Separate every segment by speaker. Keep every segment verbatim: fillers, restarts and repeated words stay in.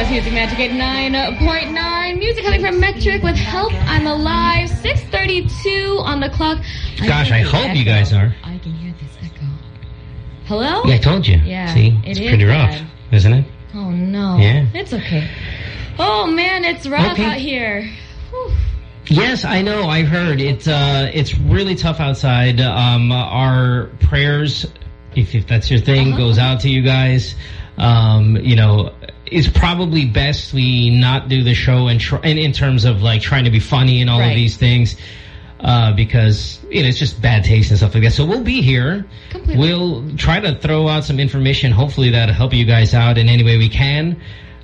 Speaker 1: listening to Magic eighty-nine point nine. Music coming from Metric with Help I'm Alive. six thirty-two on the clock.
Speaker 2: Gosh, I, I hope
Speaker 1: echo.
Speaker 2: you guys are.
Speaker 1: I can hear this echo. Hello?
Speaker 2: Yeah, I told you.
Speaker 1: Yeah.
Speaker 2: See?
Speaker 1: It
Speaker 2: it's
Speaker 1: is
Speaker 2: pretty rough,
Speaker 1: bad.
Speaker 2: isn't it?
Speaker 1: Oh, no.
Speaker 2: Yeah.
Speaker 1: It's okay. Oh, man, it's rough
Speaker 2: okay.
Speaker 1: out here. Whew.
Speaker 2: Yes, I know. I heard. It's, uh, it's really tough outside. Um, our prayers, if, if that's your thing,
Speaker 1: uh-huh.
Speaker 2: goes out to you guys. Um, you know, it's probably best we not do the show and, tr and in terms of like trying to be funny and all
Speaker 1: right.
Speaker 2: of these things. Uh, because, you know, it's just bad taste and stuff like that. So we'll be here.
Speaker 1: Completely.
Speaker 2: We'll try to throw out some information. Hopefully that'll help you guys out in any way we can.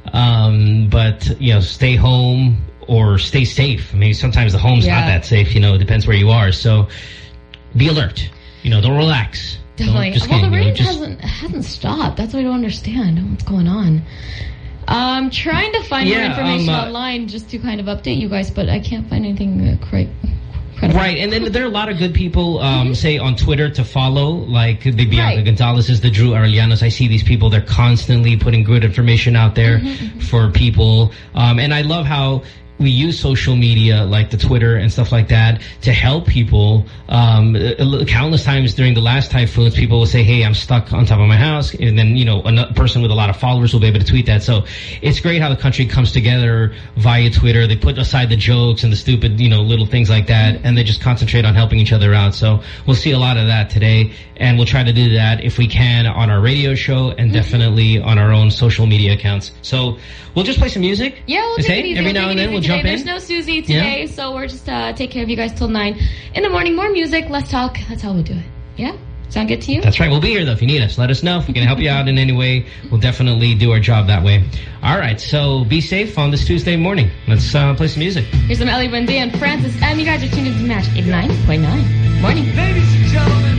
Speaker 2: Um, but, you know, stay home or stay safe. I mean, sometimes the home's
Speaker 1: yeah.
Speaker 2: not that safe. You know, it depends where you are. So be alert. You know, don't relax.
Speaker 1: Definitely.
Speaker 2: Don't, just
Speaker 1: well,
Speaker 2: kidding,
Speaker 1: the
Speaker 2: you know,
Speaker 1: rain
Speaker 2: just,
Speaker 1: hasn't, hasn't stopped. That's why I don't understand what's going on. I'm trying to find
Speaker 2: yeah,
Speaker 1: more information
Speaker 2: um, uh,
Speaker 1: online just to kind of update you guys, but I can't find anything uh, quite...
Speaker 2: Right, and then there are a lot of good people, um,
Speaker 1: mm-hmm.
Speaker 2: say, on Twitter to follow, like the Bianca
Speaker 1: right.
Speaker 2: Gonzalez's, the Drew Arellano's. I see these people, they're constantly putting good information out there
Speaker 1: mm-hmm.
Speaker 2: for people. Um, and I love how we use social media, like the Twitter and stuff like that, to help people. Um, countless times during the last typhoons, people will say, hey, I'm stuck on top of my house. And then, you know, a person with a lot of followers will be able to tweet that. So it's great how the country comes together via Twitter. They put aside the jokes and the stupid, you know, little things like that, and they just concentrate on helping each other out. So we'll see a lot of that today, and we'll try to do that if we can on our radio show and mm-hmm. definitely on our own social media accounts. So we'll just play some music.
Speaker 1: Yeah, we'll take it easy.
Speaker 2: Every
Speaker 1: we'll
Speaker 2: now and then we'll jump
Speaker 1: There's
Speaker 2: in.
Speaker 1: no Susie today, yeah. so we're just uh, take care of you guys till nine in the morning. More music, less talk. That's how we do it. Yeah? Sound good to you?
Speaker 2: That's right. We'll be here, though, if you need us. Let us know. If we can help you out in any way, we'll definitely do our job that way. All right, so be safe on this Tuesday morning. Let's uh, play some music.
Speaker 1: Here's some Ellie Buendia and Francis M. You guys are tuned into Match eighty-nine point nine. Morning.
Speaker 3: Ladies and gentlemen,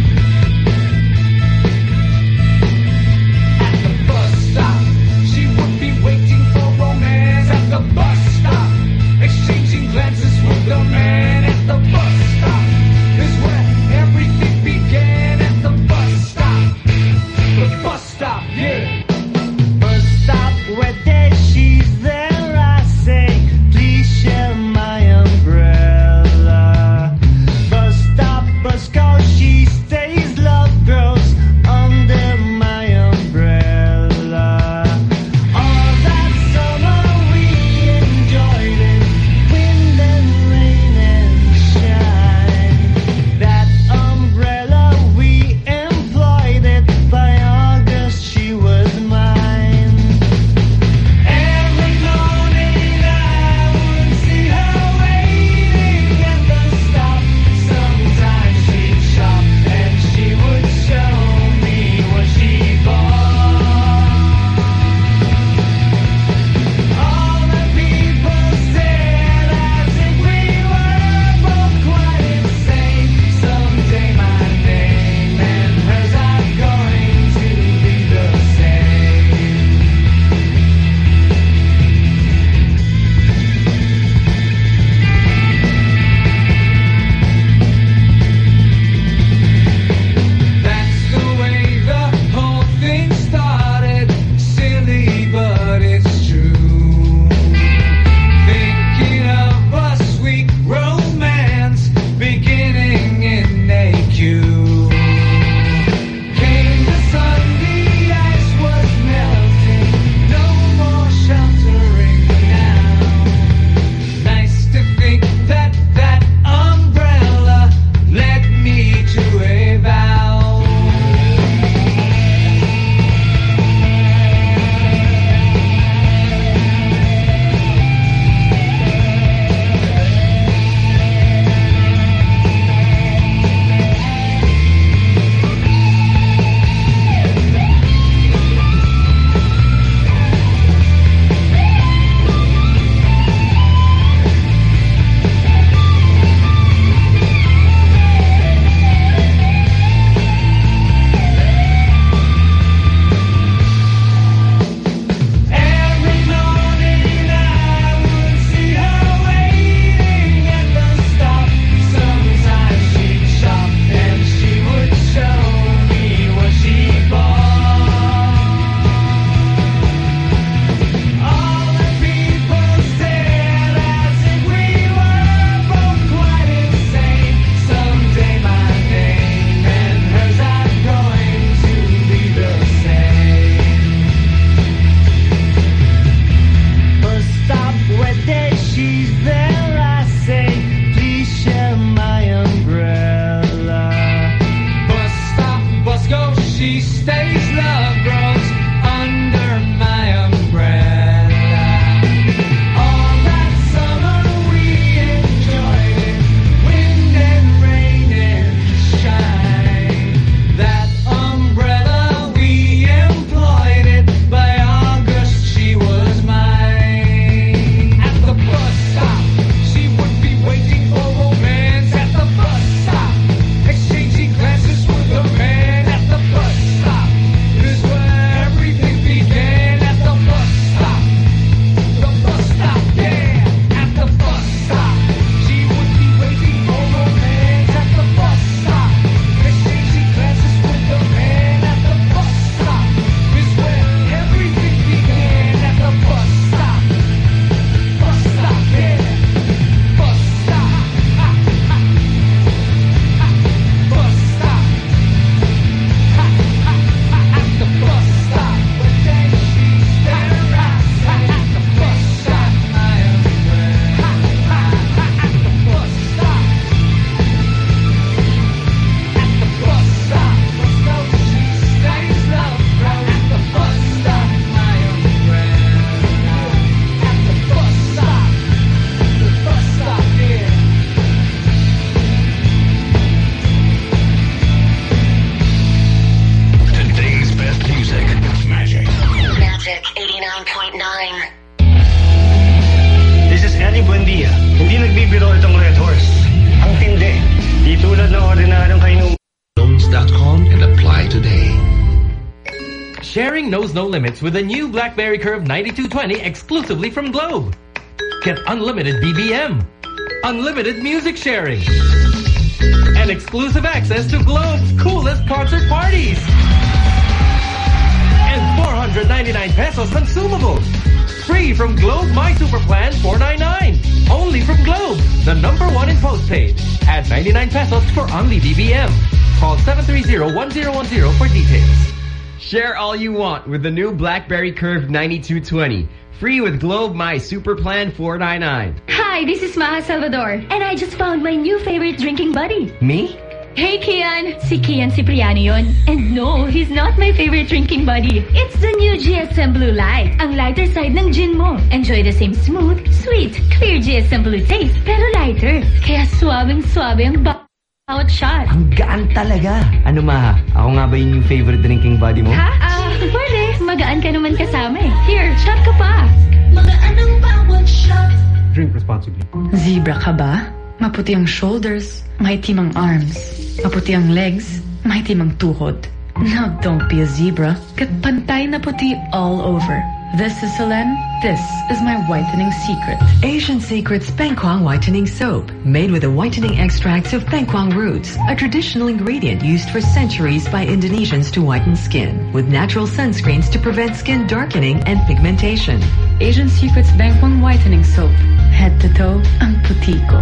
Speaker 3: at the bus stop, she would be waiting for romance at the bus stop, exchanging glances with the man at the bus stop. Is where everything began, at the bus stop. The bus stop, yeah. Bus stop, where there she's there, I say, please share my umbrella. Bus stop, bus call, she stays, love grows under my umbrella. All that summer we enjoyed it, wind and rain and shine. That umbrella we employed it, by August she was
Speaker 4: Sharing knows no limits with the new BlackBerry Curve ninety-two twenty exclusively from Globe. Get unlimited B B M, unlimited music sharing, and exclusive access to Globe's coolest concert parties. And four hundred ninety-nine pesos consumables. Free from Globe My Super Plan four ninety-nine. Only from Globe, the number one in postpaid. Add ninety-nine pesos for only B B M. Call seven three zero, one zero one zero for details.
Speaker 5: Share all you want with the new BlackBerry Curve ninety-two twenty. Free with Globe My Super Plan four ninety-nine.
Speaker 6: Hi, this is Maha Salvador, and I just found my new favorite drinking buddy.
Speaker 5: Me?
Speaker 6: Hey, Kian. Si Kian Cipriano yun. And no, he's not my favorite drinking buddy. It's the new G S M Blue Light. Ang lighter side ng gin mo. Enjoy the same smooth, sweet, clear G S M Blue taste, pero lighter. Kaya suabing-suabe ang bawat shot.
Speaker 5: Ang gaan talaga. Ano, Maha? Ako nga ba yung favorite drinking buddy mo?
Speaker 6: Ha? Ah, uh, pwede. Magaan ka naman kasama eh. Here, shot ka pa.
Speaker 7: Magaan ang bawat shot.
Speaker 8: Drink responsibly.
Speaker 9: Zebra ka ba? Maputi ang shoulders, maitim ang arms. Maputi ang legs, maitim ang tuhod. Now don't be a zebra. Kat pantay na puti all over. This is Selene. This is my whitening secret.
Speaker 10: Asian Secrets Bengkwang Whitening Soap. Made with the whitening extracts of bengkwang roots, a traditional ingredient used for centuries by Indonesians to whiten skin, with natural sunscreens to prevent skin darkening and pigmentation.
Speaker 9: Asian Secrets Bengkwang Whitening Soap. Head to toe, ang puti ko.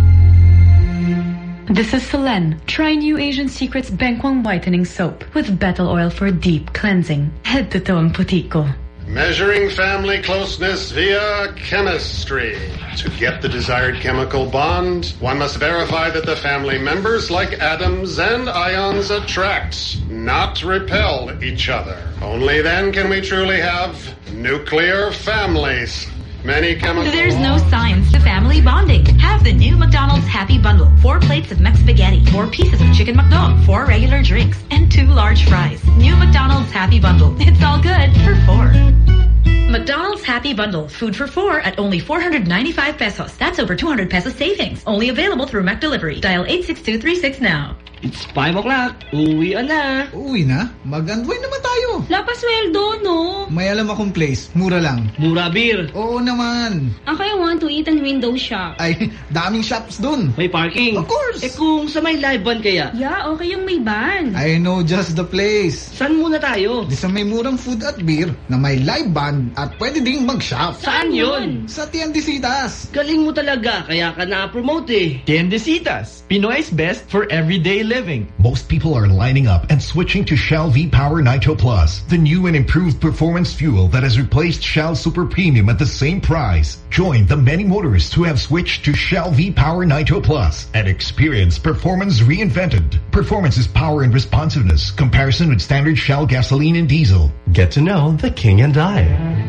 Speaker 9: This is Selene. Try new Asian Secrets Bengkwang Whitening Soap with betel oil for deep cleansing. Head to toe ang puti ko.
Speaker 11: Measuring family closeness via chemistry. To get the desired chemical bond, one must verify that the family members, like atoms and ions, attract, not repel each other. Only then can we truly have nuclear families. Many chemicals.
Speaker 12: There's no science to family bonding. Have the new McDonald's Happy Bundle. Four plates of McSpaghetti, four pieces of chicken McDog, four regular drinks, and two large fries. New McDonald's Happy Bundle. It's all good for four. McDonald's Happy Bundle. Food for four at only four hundred ninety-five pesos. That's over two hundred pesos savings. Only available through McDelivery. Dial eight six two three six now.
Speaker 13: It's five o'clock. Uwi na.
Speaker 14: Uwi na? Mag-unwind naman tayo.
Speaker 1: Lapasweldo, no?
Speaker 14: May alam akong place. Mura lang.
Speaker 13: Mura beer.
Speaker 14: Oo naman.
Speaker 1: Ako, I want to eat and window shop.
Speaker 14: Ay, daming shops dun.
Speaker 13: May parking.
Speaker 14: Of course.
Speaker 13: Eh kung sa may live band kaya?
Speaker 1: Yeah, okay yung may band.
Speaker 14: I know just the place.
Speaker 13: Saan muna tayo?
Speaker 14: Di sa may murang food at beer na may live band at pwede ding mag-shop.
Speaker 13: Saan yun?
Speaker 14: Sa Tiendesitas.
Speaker 13: Galing mo talaga, kaya ka na-promote eh.
Speaker 15: Tiendesitas, Pinoy's best for everyday living.
Speaker 16: Most people are lining up and switching to Shell V-Power Nitro Plus, the new and improved performance fuel that has replaced Shell Super Premium at the same price. Join the many motorists who have switched to Shell V-Power Nitro Plus and experience performance reinvented. Performance is power and responsiveness. Comparison with standard Shell gasoline and diesel.
Speaker 17: Get to know the King and I.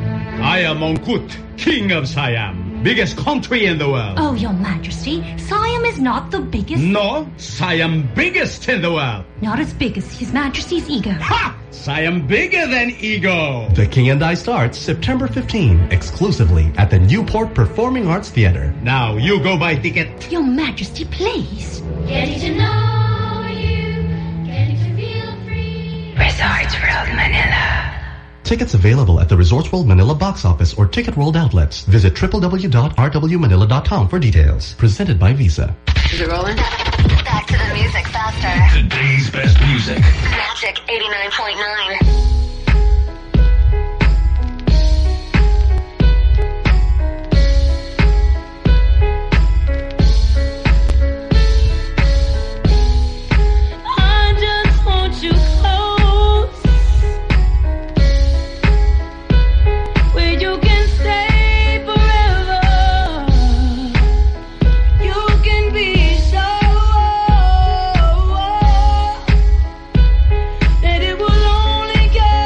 Speaker 18: I am Mongkut, King of Siam, biggest country in the world.
Speaker 7: Oh, Your Majesty, Siam is not the biggest...
Speaker 18: No, Siam biggest in the world.
Speaker 7: Not as big as His Majesty's ego.
Speaker 18: Ha! Siam bigger than ego.
Speaker 17: The King and I starts September fifteenth, exclusively at the Newport Performing Arts Theater.
Speaker 18: Now, you go buy ticket.
Speaker 7: Your Majesty, please.
Speaker 19: Getting to know you, getting to feel free.
Speaker 9: Resorts World Manila.
Speaker 17: Tickets available at the Resorts World Manila box office or Ticket World outlets. Visit w w w dot r w manila dot com for details. Presented by Visa.
Speaker 20: Is it rolling? Back to the music faster.
Speaker 21: Today's best music.
Speaker 20: Magic eighty-nine point nine.
Speaker 3: That it will only get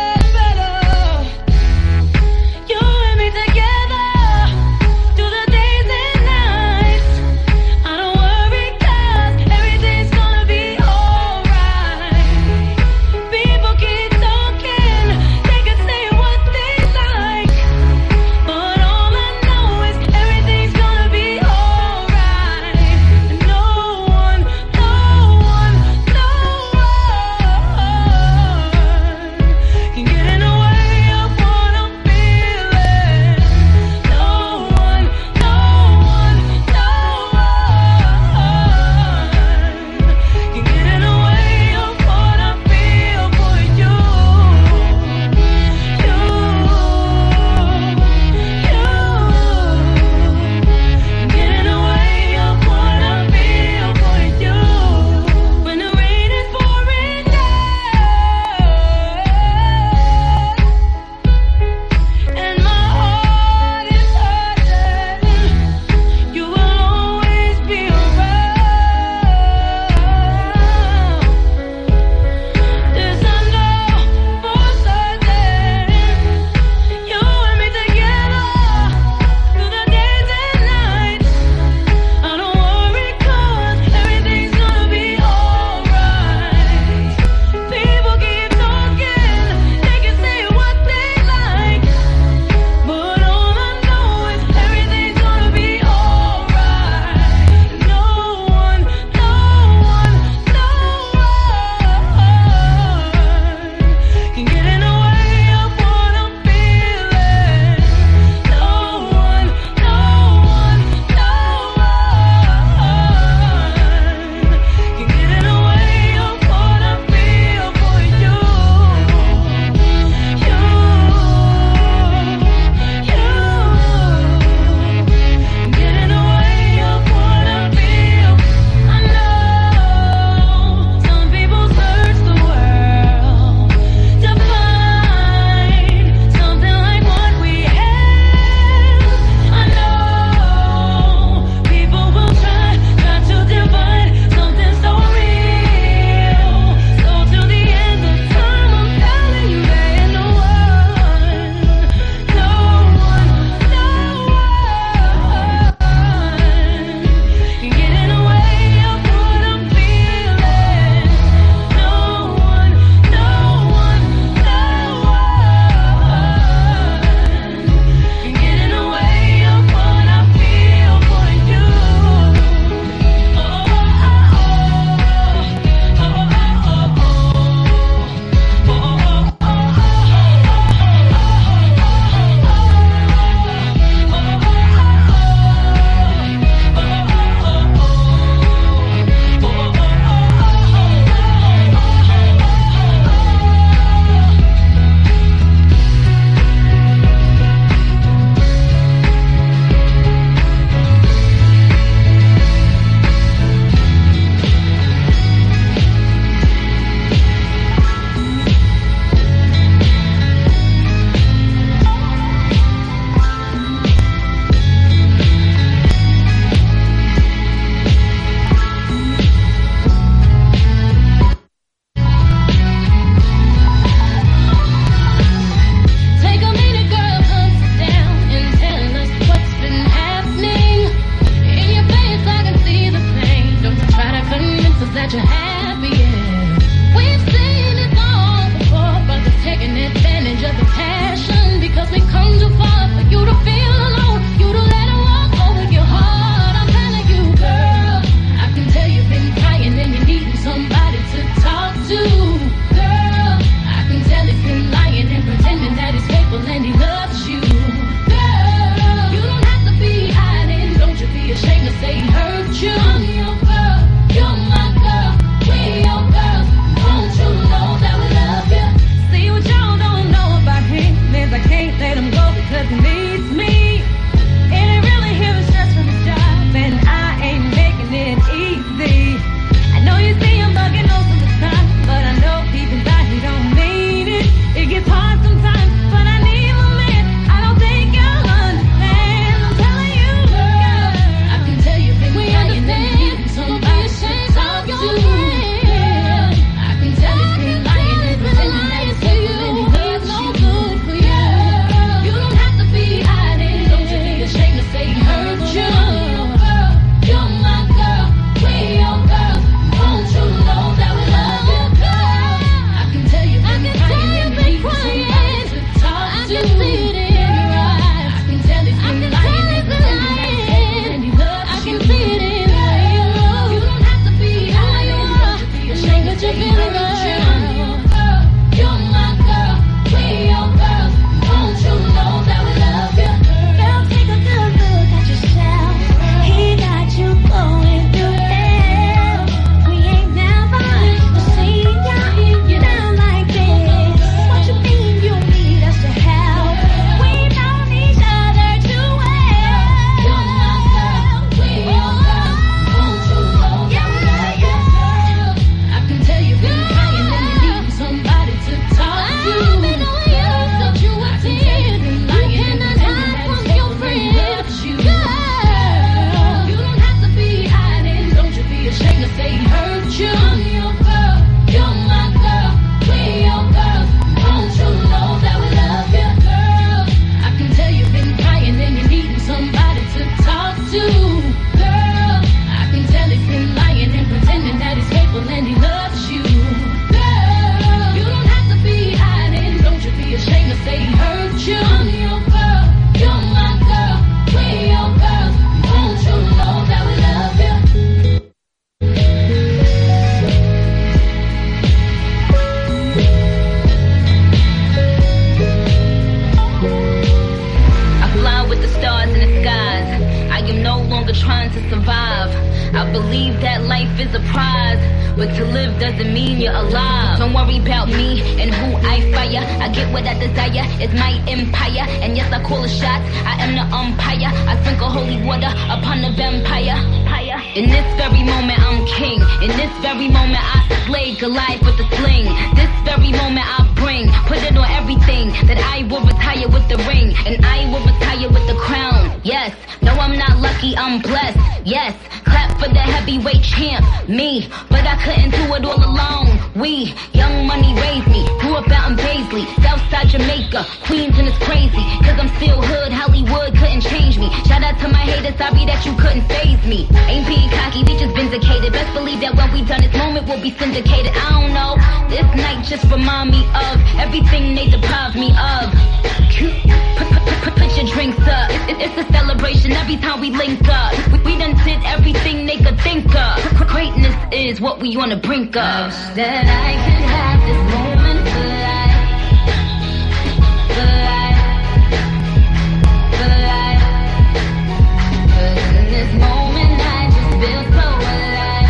Speaker 8: believe that life is a prize, but to live doesn't mean you're alive. Don't worry about me and who I fire. I get what I desire, it's my empire. And yes, I call the shots, I am the umpire. I sprinkle holy water upon the vampire. In this very moment I'm king. In this very moment I slay Goliath with the sling. This very moment I bring, put it on everything, that I will retire with the ring, and I will retire with the crown. Yes, no, I'm not lucky, I'm blessed. Yes, clap for the heavyweight champ, me. But I couldn't do it all alone. We, Young Money raised me, grew up out in Paisley, Southside Jamaica, Queens, and it's crazy, cause I'm still hood, Hollywood couldn't change me. Shout out to my haters, sorry that you couldn't faze me. Ain't being cocky, we just vindicated. Best believe that when we done this moment will be syndicated. I don't know, this night just remind me of everything they deprived me of. Put, put, put, put your drinks up. It, it's a celebration every time we link up. We, we done did everything they could think of. Greatness is what we on the brink of. I wish that I could have this moment for life. For life. For life. 'Cause in this moment I just feel so alive.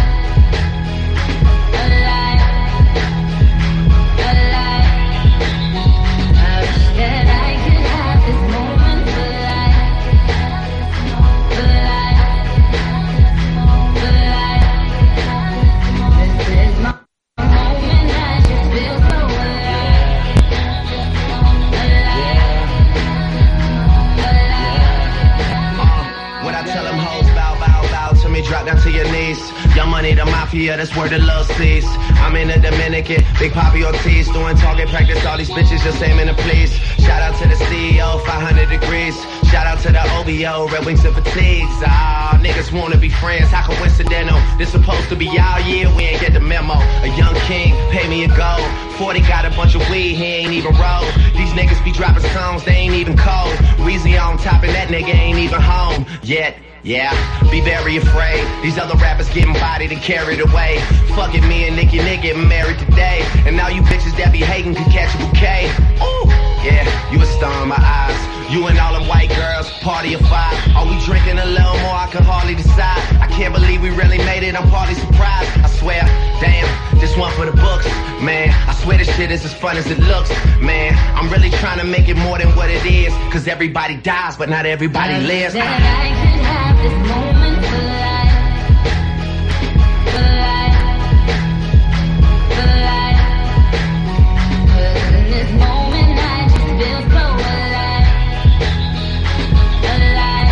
Speaker 8: Alive. Alive. I wish that I could have this moment for life. For life. For life. This is my moment, I just feel so alive.
Speaker 21: Uh, what I tell them hoes, bow, bow, bow to me, drop down to your knees. Young Money, the mafia, that's where the love sees. I'm in the Dominican, Big Papi Ortiz, doing target practice, all these bitches just aiming to please. Shout out to the C E O, five hundred degrees. Shout out to the O B O, Red Wings and Fatigues. Ah, niggas wanna be friends, how coincidental. This supposed to be y'all year, we ain't get the memo. A young king, pay me a gold. forty got a bunch of weed, he ain't even roll. These niggas be dropping songs, they ain't even cold. Weezy on top and that nigga ain't even home yet. Yeah, be very afraid. These other rappers getting bodied and carried away. Fuck it, me and Nicki Nick getting married today. And now you bitches that be hating could catch a bouquet. Ooh, yeah, you a star in my eyes. You and all them white girls, party of five. Are we drinking a little more? I can hardly decide. I can't believe we really made it, I'm partly surprised. I swear, damn, this one for the books. Man, I swear this shit is as fun as it looks. Man, I'm really trying to make it more than what it is. Cause everybody dies, but not everybody lives.
Speaker 8: That I could have this moment for life. For life. For life. 'Cause in this moment I just feel so alive. Alive.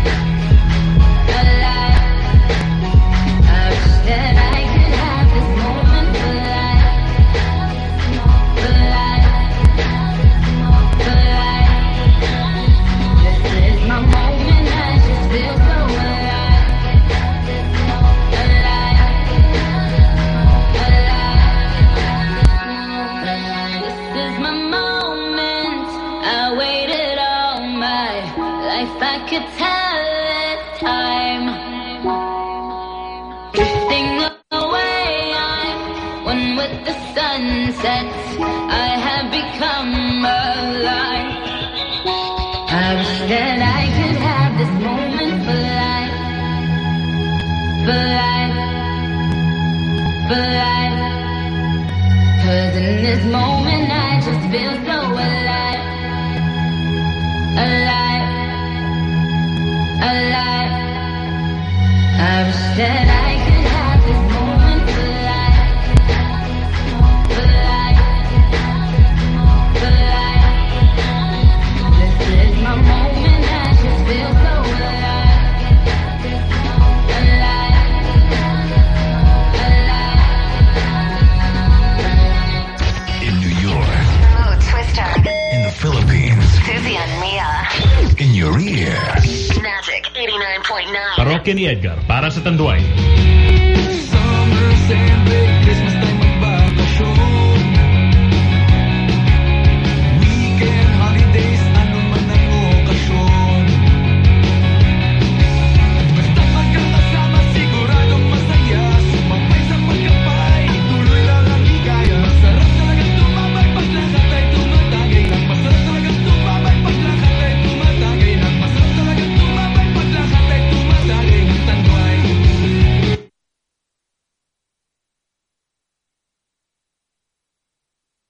Speaker 8: Alive. I wish that I could have this moment for life. For life. For life. This is my moment, I just feel so alive. Alive. Alive. This is my moment. I waited all my life. I could tell it's time. Drifting away, I'm one with the sunset. I have become alive. I wish that I could have this moment for life. For life. For life. 'Cause in this moment I just feel so alive. Alive. Alive. I wish that I could have this moment for life. For life. For life. This is my moment, I just feel so alive. Alive. Alive.
Speaker 22: In New York.
Speaker 20: Oh, Twister.
Speaker 22: In the Philippines.
Speaker 20: Susie and Mia.
Speaker 22: In your ear.
Speaker 20: Magic eighty-nine point nine.
Speaker 18: Parokya ni Edgar para sa Tanduay.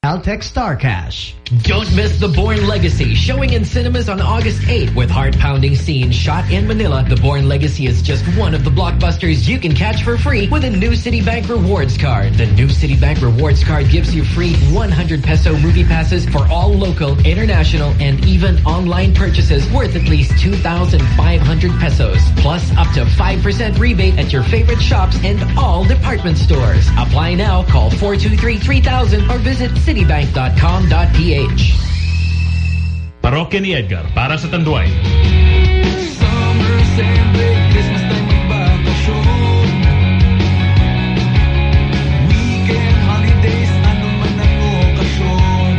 Speaker 5: Altex Star Cash.
Speaker 2: Don't miss The Bourne Legacy, showing in cinemas on August eighth. With heart-pounding scenes shot in Manila, The Bourne Legacy is just one of the blockbusters you can catch for free with a new Citibank Rewards card. The new Citibank Rewards card gives you free one hundred peso movie passes for all local, international, and even online purchases worth at least two thousand five hundred pesos. Plus up to five percent rebate at your favorite shops and all department stores. Apply now, call four two three, three thousand or visit citibank dot com dot p h.
Speaker 18: Parokya ni Edgar para sa Tanduay.
Speaker 3: Summer, sand break, Christmas time magbakasyon. Weekend, holidays, ano man ang okasyon.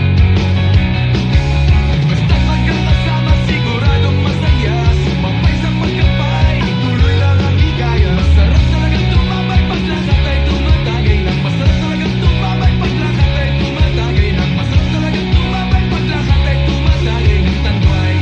Speaker 3: Basta magkakasama, siguradong masaya. Sumabay sa pagkapay, tuloy lang ang higaya. Masarap talagang tumabay, paglakad ay tumatagay lang. Masarap talagang tumabay, paglakad ay tumatagay lang. Masarap talagang tumabay, paglakad ay tumatagay ng Tanduay.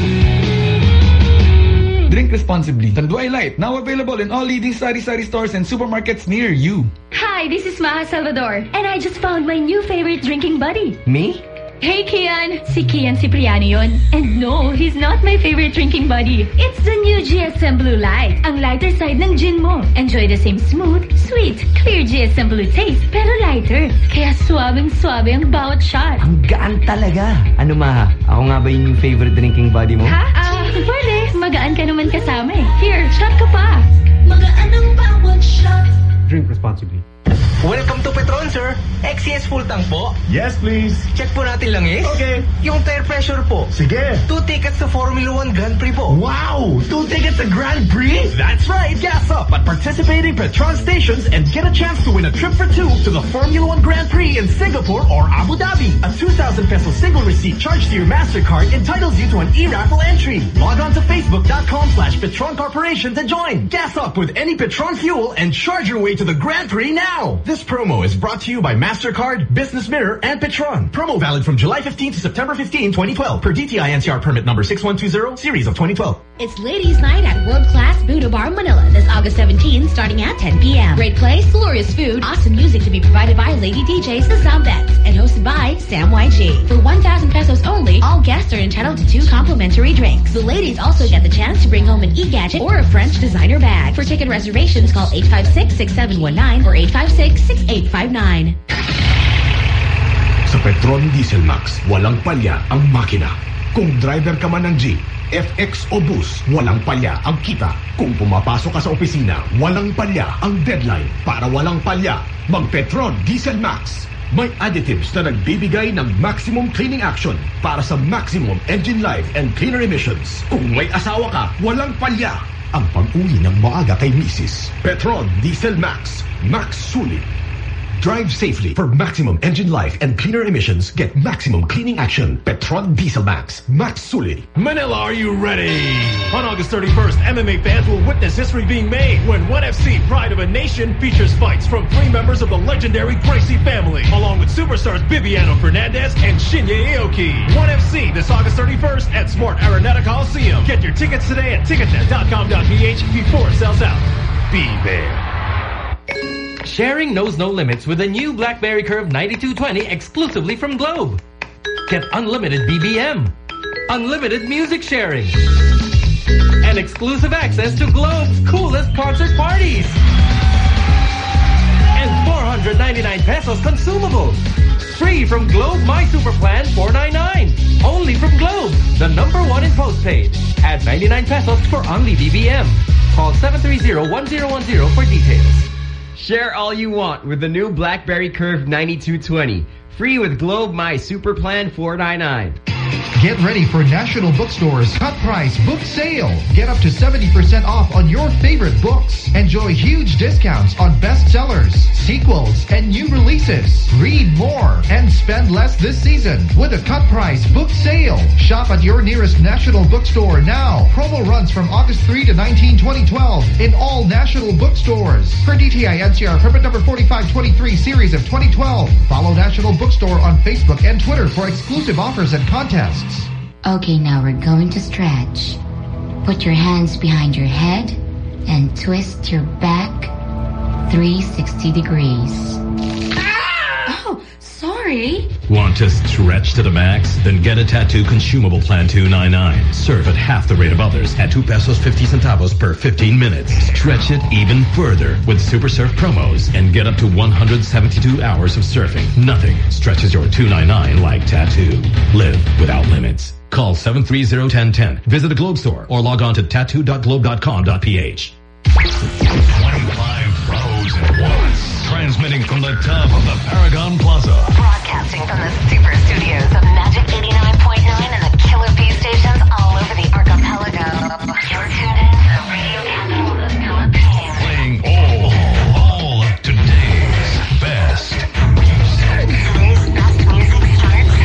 Speaker 3: Drink responsibly. Tanduay Light, now available in all leading sari-sari stores and supermarkets near you.
Speaker 6: Hi, this is Maha Salvador, and I just found my new favorite drinking buddy.
Speaker 5: Me?
Speaker 6: Hey, Kian! Si Kian Cipriano yun. And no, he's not my favorite drinking buddy. It's the new G S M Blue Light. Ang lighter side ng gin mo. Enjoy the same smooth, sweet, clear G S M Blue taste, pero lighter. Kaya suabing-suabe ang bawat shot.
Speaker 5: Ang gaan talaga. Ano, Maha? Ako nga ba yung favorite drinking buddy mo?
Speaker 6: Ha? Ah, uh, pwede. Magaan ka naman kasama eh. Here, shot ka pa.
Speaker 7: Magaan ang bawat shot.
Speaker 5: Drink responsibly.
Speaker 4: Welcome to Petron, sir. X C S full tank po.
Speaker 18: Yes, please.
Speaker 4: Check po natin langis.
Speaker 18: Okay.
Speaker 4: Yung tire pressure po.
Speaker 18: Sige.
Speaker 4: Two tickets to Formula One Grand Prix po.
Speaker 18: Wow! Two tickets to Grand Prix?
Speaker 23: That's right. Gas up at participating Petron stations and get a chance to win a trip for two to the Formula One Grand Prix in Singapore or Abu Dhabi. A two thousand peso single receipt charged to your MasterCard entitles you to an e-raffle entry. Log on to facebook.com slash Petron Corporation to join. Gas up with any Petron fuel and charge your way to the Grand Prix now. This promo is brought to you by MasterCard, Business Mirror, and Petron. Promo valid from July fifteenth to September fifteenth, twenty twelve. Per D T I N C R permit number six one two zero, series of twenty twelve.
Speaker 24: It's Ladies' Night at World Class Buddha Bar Manila this August seventeenth starting at ten p m Great place, glorious food, awesome music to be provided by Lady D Js The Sound Bets and hosted by Sam Y G. For one thousand pesos only, all guests are entitled to two complimentary drinks. The ladies also get the chance to bring home an e-gadget or a French designer bag. For ticket reservations, call eight five six, six seven one nine or eight five six, six eight five nine.
Speaker 22: Sa Petron Diesel Max, walang palya ang makina. Kung driver ka man ng jeep, F X o bus, walang palya ang kita. Kung pumapasok ka sa opisina, walang palya ang deadline. Para walang palya, mag-Petron Diesel Max. May additives na nagbibigay ng maximum cleaning action para sa maximum engine life and cleaner emissions. Kung may asawa ka, walang palya ang pag-uwi ng maaga kay misis. Petron Diesel Max. Max Sulit. Drive safely for maximum engine life and cleaner emissions. Get maximum cleaning action. Petron Diesel Max. Max Sulit.
Speaker 18: Manila, are you ready? On August thirty-first, M M A fans will witness history being made when ONE F C Pride of a Nation features fights from three members of the legendary Gracie family, along with superstars Bibiano Fernandez and Shinya Aoki. ONE F C this August thirty-first at Smart Araneta Coliseum. Get your tickets today at ticketnet dot com dot p h before it sells out. Be there.
Speaker 2: Sharing knows no limits with the new BlackBerry Curve ninety-two twenty exclusively from Globe. Get unlimited B B M, unlimited music sharing, and exclusive access to Globe's coolest concert parties. And four hundred ninety-nine pesos consumables. Free from Globe My Super Plan four ninety-nine. Only from Globe, the number one in postpaid. Add ninety-nine pesos for only B B M. Call seven three zero, one zero one zero for details.
Speaker 5: Share all you want with the new BlackBerry Curve ninety-two twenty. Free with Globe My Super Plan four ninety-nine.
Speaker 25: Get ready for National Bookstore's Cut Price Book Sale. Get up to seventy percent off on your favorite books. Enjoy huge discounts on bestsellers, sequels, and new releases. Read more and spend less this season with a Cut Price Book Sale. Shop at your nearest National Bookstore now. Promo runs from August third to nineteenth, twenty twelve in all National Bookstores. Per D T I N C R permit number forty-five twenty-three series of twenty twelve. Follow National Bookstore on Facebook and Twitter for exclusive offers and contests.
Speaker 26: Okay, now we're going to stretch. Put your hands behind your head and twist your back three hundred sixty degrees.
Speaker 7: Ah! Oh, sorry.
Speaker 6: Sorry.
Speaker 18: Want to stretch to the max? Then get a Tattoo Consumable Plan two ninety-nine. Surf at half the rate of others at two pesos fifty centavos per fifteen minutes. Stretch it even further with Super Surf promos and get up to one hundred seventy-two hours of surfing. Nothing stretches your two ninety-nine like Tattoo. Live without limits. Call seven three zero, one zero one zero. Visit a Globe store or log on to tattoo dot globe dot com dot p h.
Speaker 1: twenty-five pros at once. Transmitting from the top of the Paragon Plaza.
Speaker 20: Broadcasting from the super studios of Magic eighty-nine point nine and the Killer B stations all over the archipelago. You're tuned in to the radio capital of the Philippines.
Speaker 1: Playing all, all of today's best music.
Speaker 20: Today's best music starts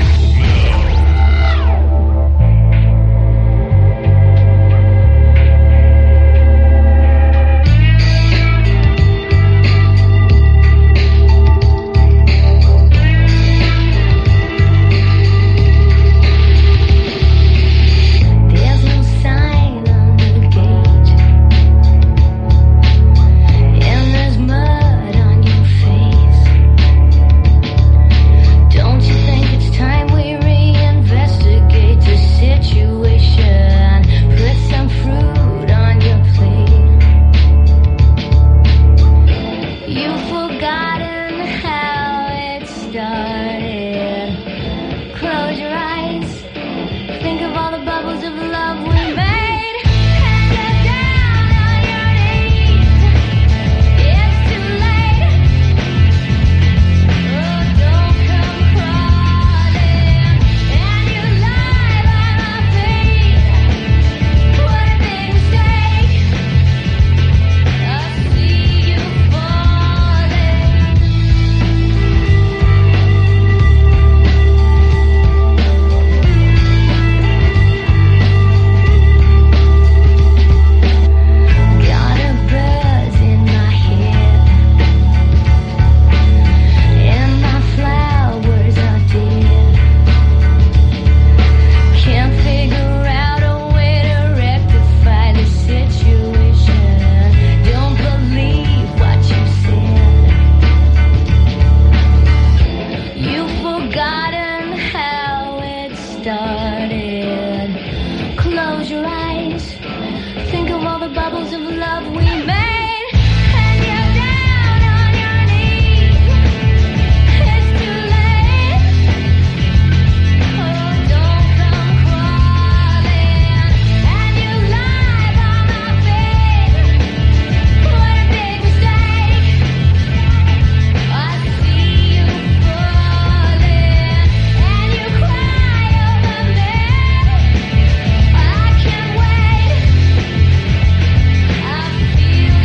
Speaker 3: I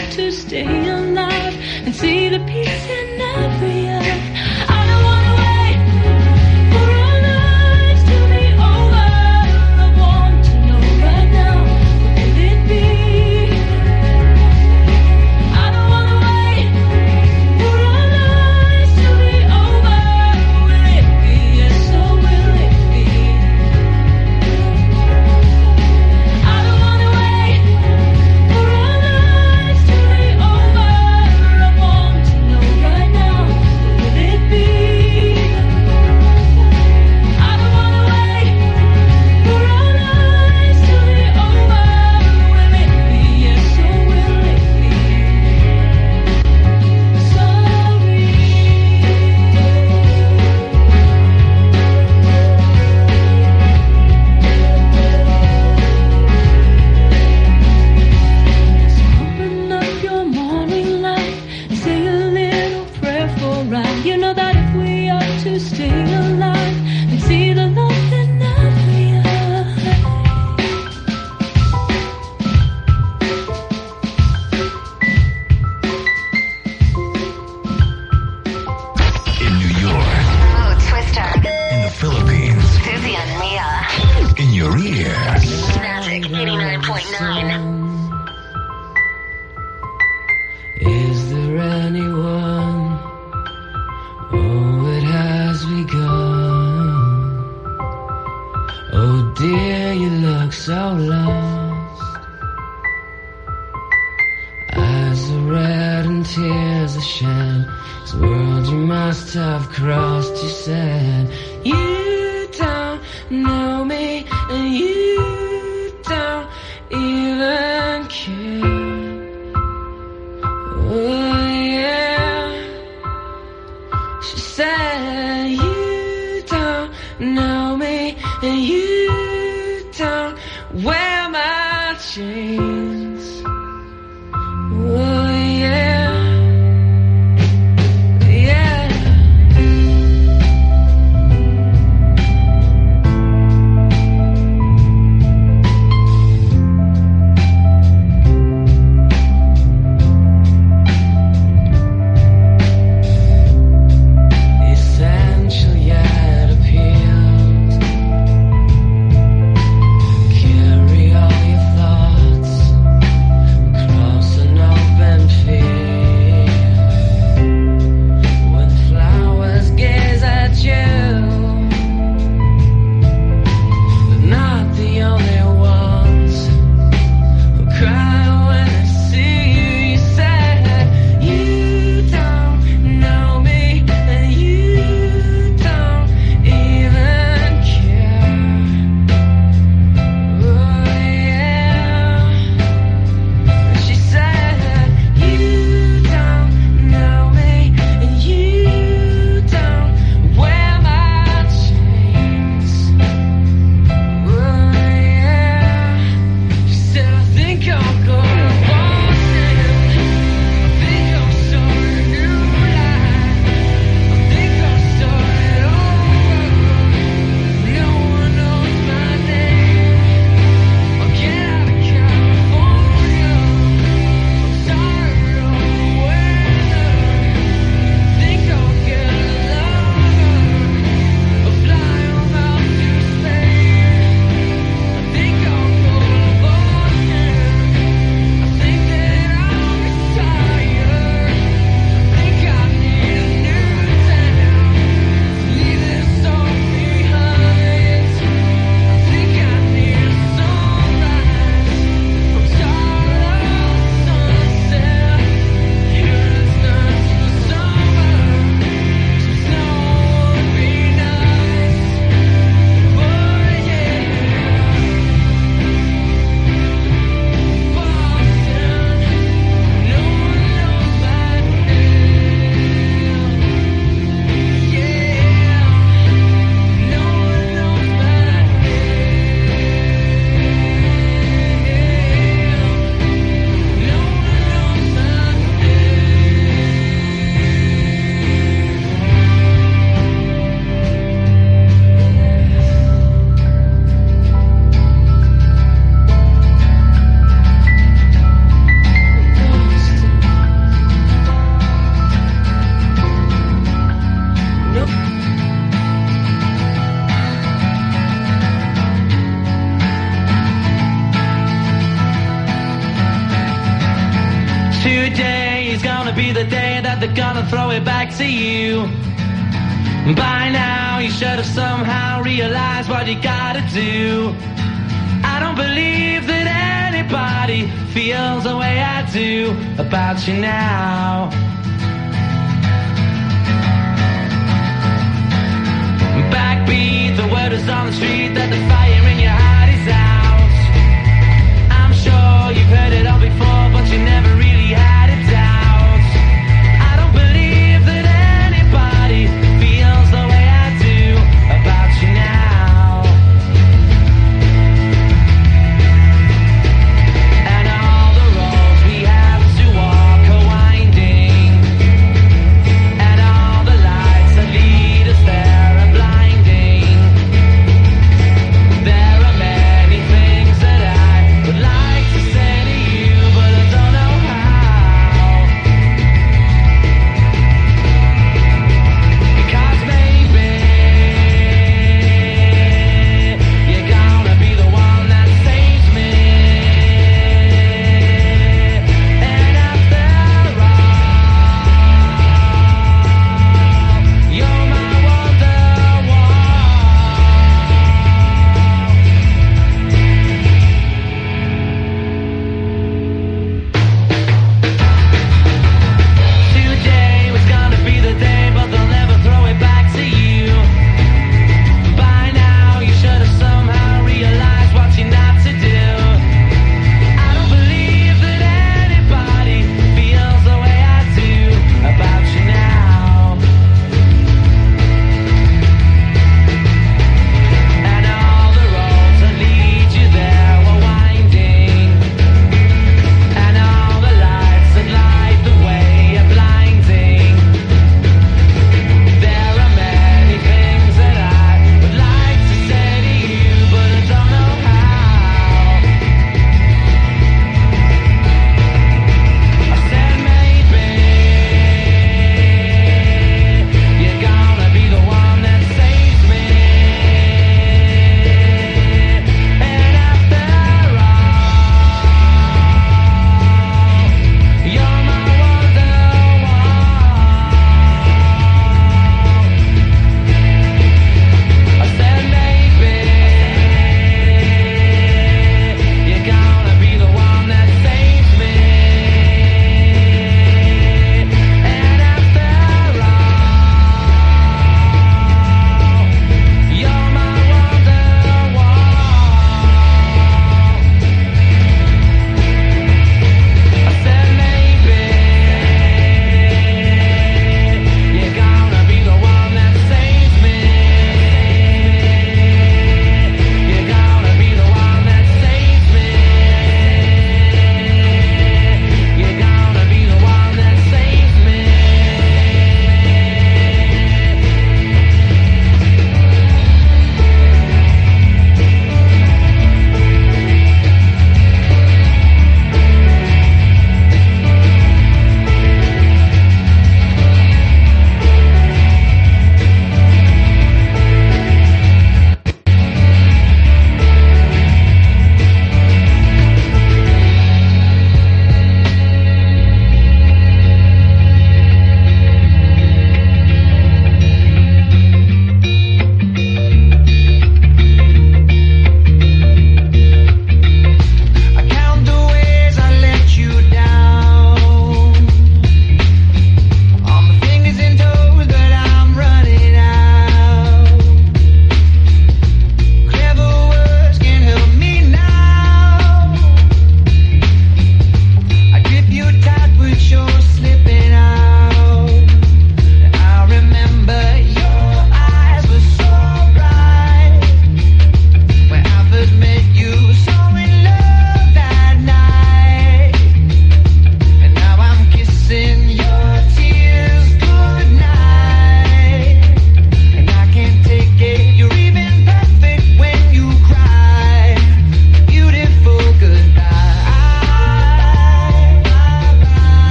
Speaker 3: are to stay alive and see the peace in every eye. I don't wanna wait for our lives to be over. I want to know right now, what will it be? I don't wanna wait for our lives to be over. Will it be? Yes, or will it be? I don't wanna wait for our lives to be over. I want to know right now, what will it be? I don't wanna wait for our lives to be over. Will it be? Yes, or will it be? Sorry. Open up your morning light and say a little prayer for right. You know that if we are to stay alive and see the love in every eye.
Speaker 1: In New York.
Speaker 20: Mo Twister.
Speaker 1: In the Philippines.
Speaker 20: Susie and Mia.
Speaker 1: In your ear.
Speaker 20: Magic eighty-nine point nine.
Speaker 3: Is there anyone? Oh, it has begun. Oh dear, you look so lost. Eyes are red and tears are shed. This world you must have crossed, you said. You don't know me and you don't even care. Oh yeah, she said you don't know me and you don't wear my chains. Oh yeah, yeah.
Speaker 10: Today is gonna be the day that they're gonna throw it back to you. By now you should have somehow realized what you gotta do. I don't believe that anybody feels the way I do about you now. Backbeat, the word is on the street that the fire in your heart is out. I'm sure you've heard it all before, but you never really had it out. I don't believe that anybody feels the way I do about you now. And all the roads we have to walk are winding, and all the lights that lead us there are blinding.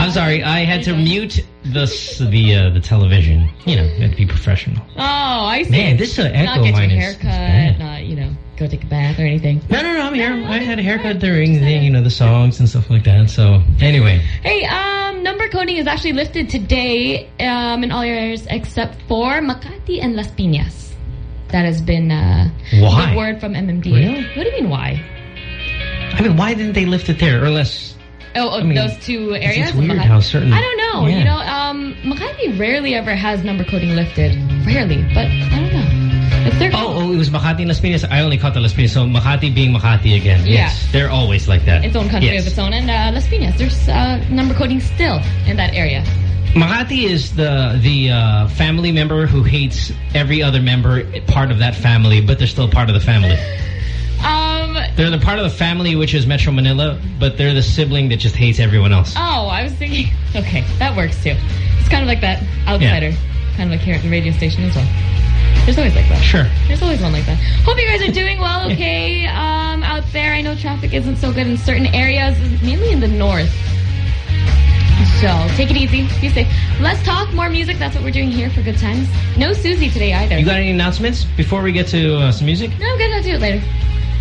Speaker 11: I'm sorry. I had to mute the the uh, the television. You know, you have to be professional.
Speaker 12: Oh, I see.
Speaker 11: Man, this uh, echo
Speaker 12: not get
Speaker 11: mine
Speaker 12: your
Speaker 11: is
Speaker 12: haircut, not, you know, go take a bath or anything.
Speaker 11: No, no, no, I'm here. I had a haircut during the, you know, the songs and stuff like that. So, anyway.
Speaker 12: Hey, um, number coding is actually lifted today um, in all areas except for Makati and Las Piñas. That has been uh,
Speaker 11: why?
Speaker 12: the word from M M D A.
Speaker 11: Really?
Speaker 12: What do you mean, why?
Speaker 11: I mean, why didn't they lift it there? Or less...
Speaker 12: Oh, oh
Speaker 11: I mean,
Speaker 12: those two areas?
Speaker 11: It's weird how certain...
Speaker 12: I don't know.
Speaker 11: Yeah.
Speaker 12: You know, um, Makati rarely ever has number coding lifted. Rarely. But I don't know. It's their
Speaker 11: Oh, oh, it was Makati and Las Piñas. I only caught the Las Piñas. So Makati being Makati again.
Speaker 12: Yeah.
Speaker 11: Yes. They're always like that.
Speaker 12: its own country
Speaker 11: yes.
Speaker 12: of its own. And uh, Las Piñas, there's uh, number coding still in that area.
Speaker 11: Makati is the the uh, family member who hates every other member part of that family, but they're still part of the family.
Speaker 12: Um,
Speaker 11: they're the part of the family which is Metro Manila, but they're the sibling that just hates everyone else.
Speaker 12: Oh, I was thinking, okay, that works too. It's kind of like that outsider, yeah. kind of like here at the radio station as well. There's always like that.
Speaker 11: Sure.
Speaker 12: There's always one like that. Hope you guys are doing well, okay, um, out there. I know traffic isn't so good in certain areas, mainly in the north. So, take it easy. Be safe. Let's talk more music. That's what we're doing here for good times. No Susie today either.
Speaker 11: You got any announcements before we get to uh, some music?
Speaker 12: No, I'm good. I'll do it later.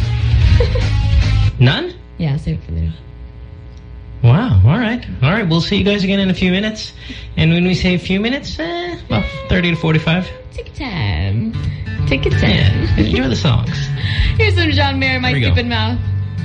Speaker 11: None?
Speaker 12: Yeah, save it for later.
Speaker 11: Wow. All right. All right. We'll see you guys again in a few minutes. And when we say a few minutes, eh, about thirty to forty-five.
Speaker 12: Take your time. Take your time.
Speaker 11: Yeah. Enjoy the songs.
Speaker 12: Here's some John Mayer, My Stupid Mouth.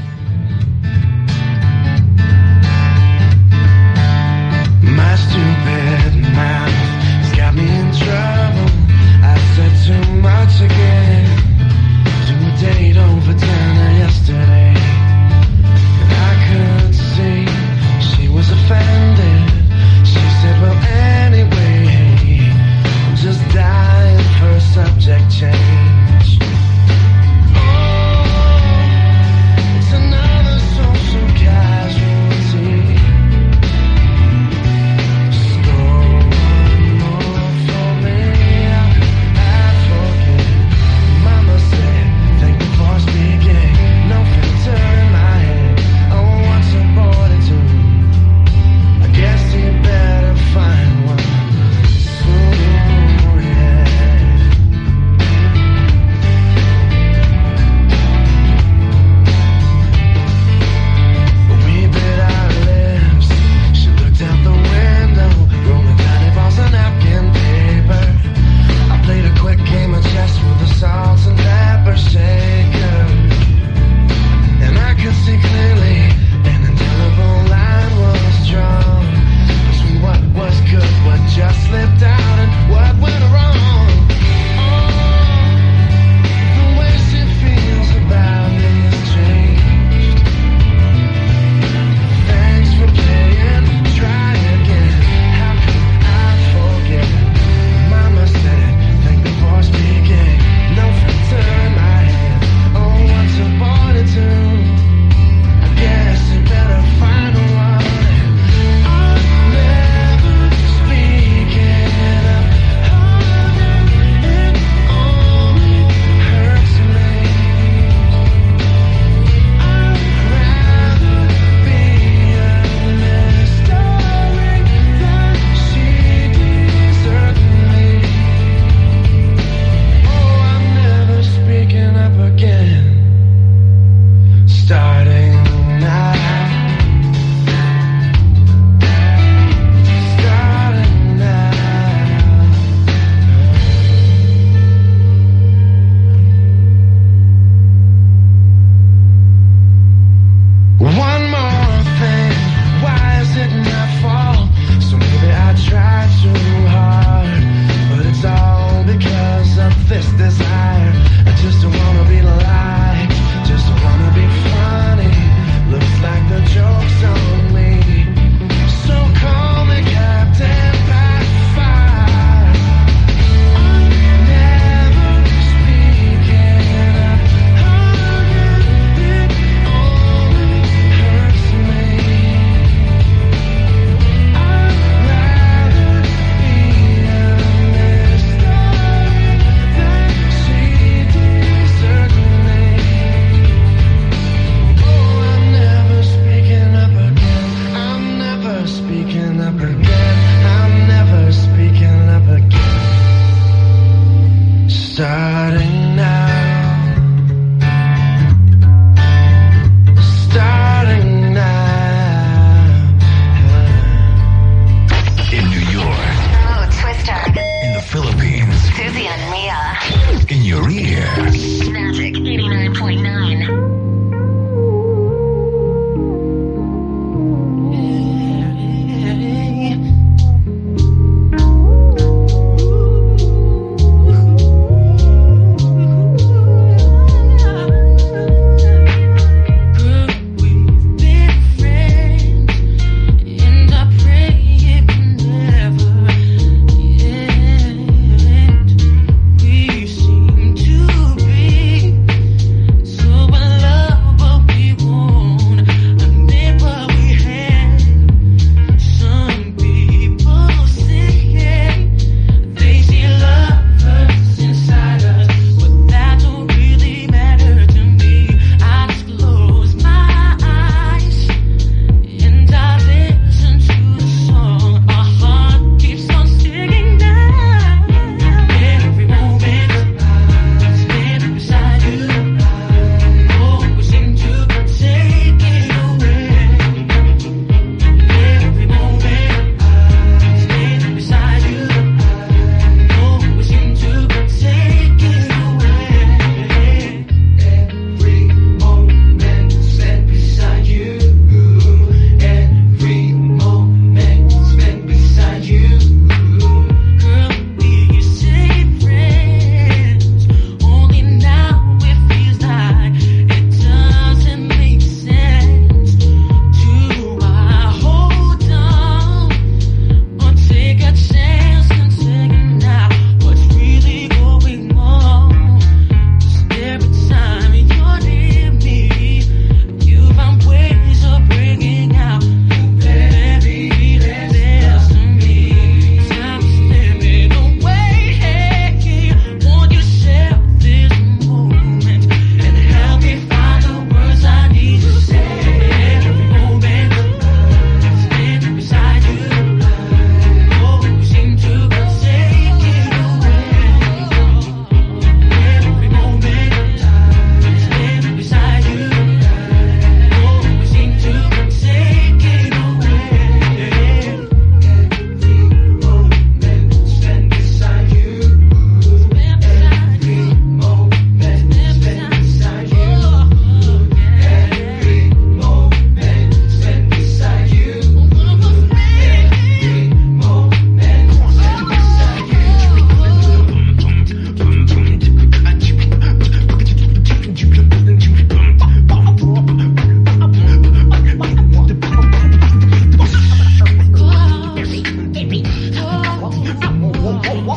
Speaker 3: My stupid mouth has got me in trouble. I said too much again. To a date over dinner yesterday, and I could see she was offended. She said, well, anyway, I'm just dying for a subject change. Oh, it's another social casualty.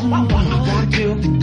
Speaker 10: want to.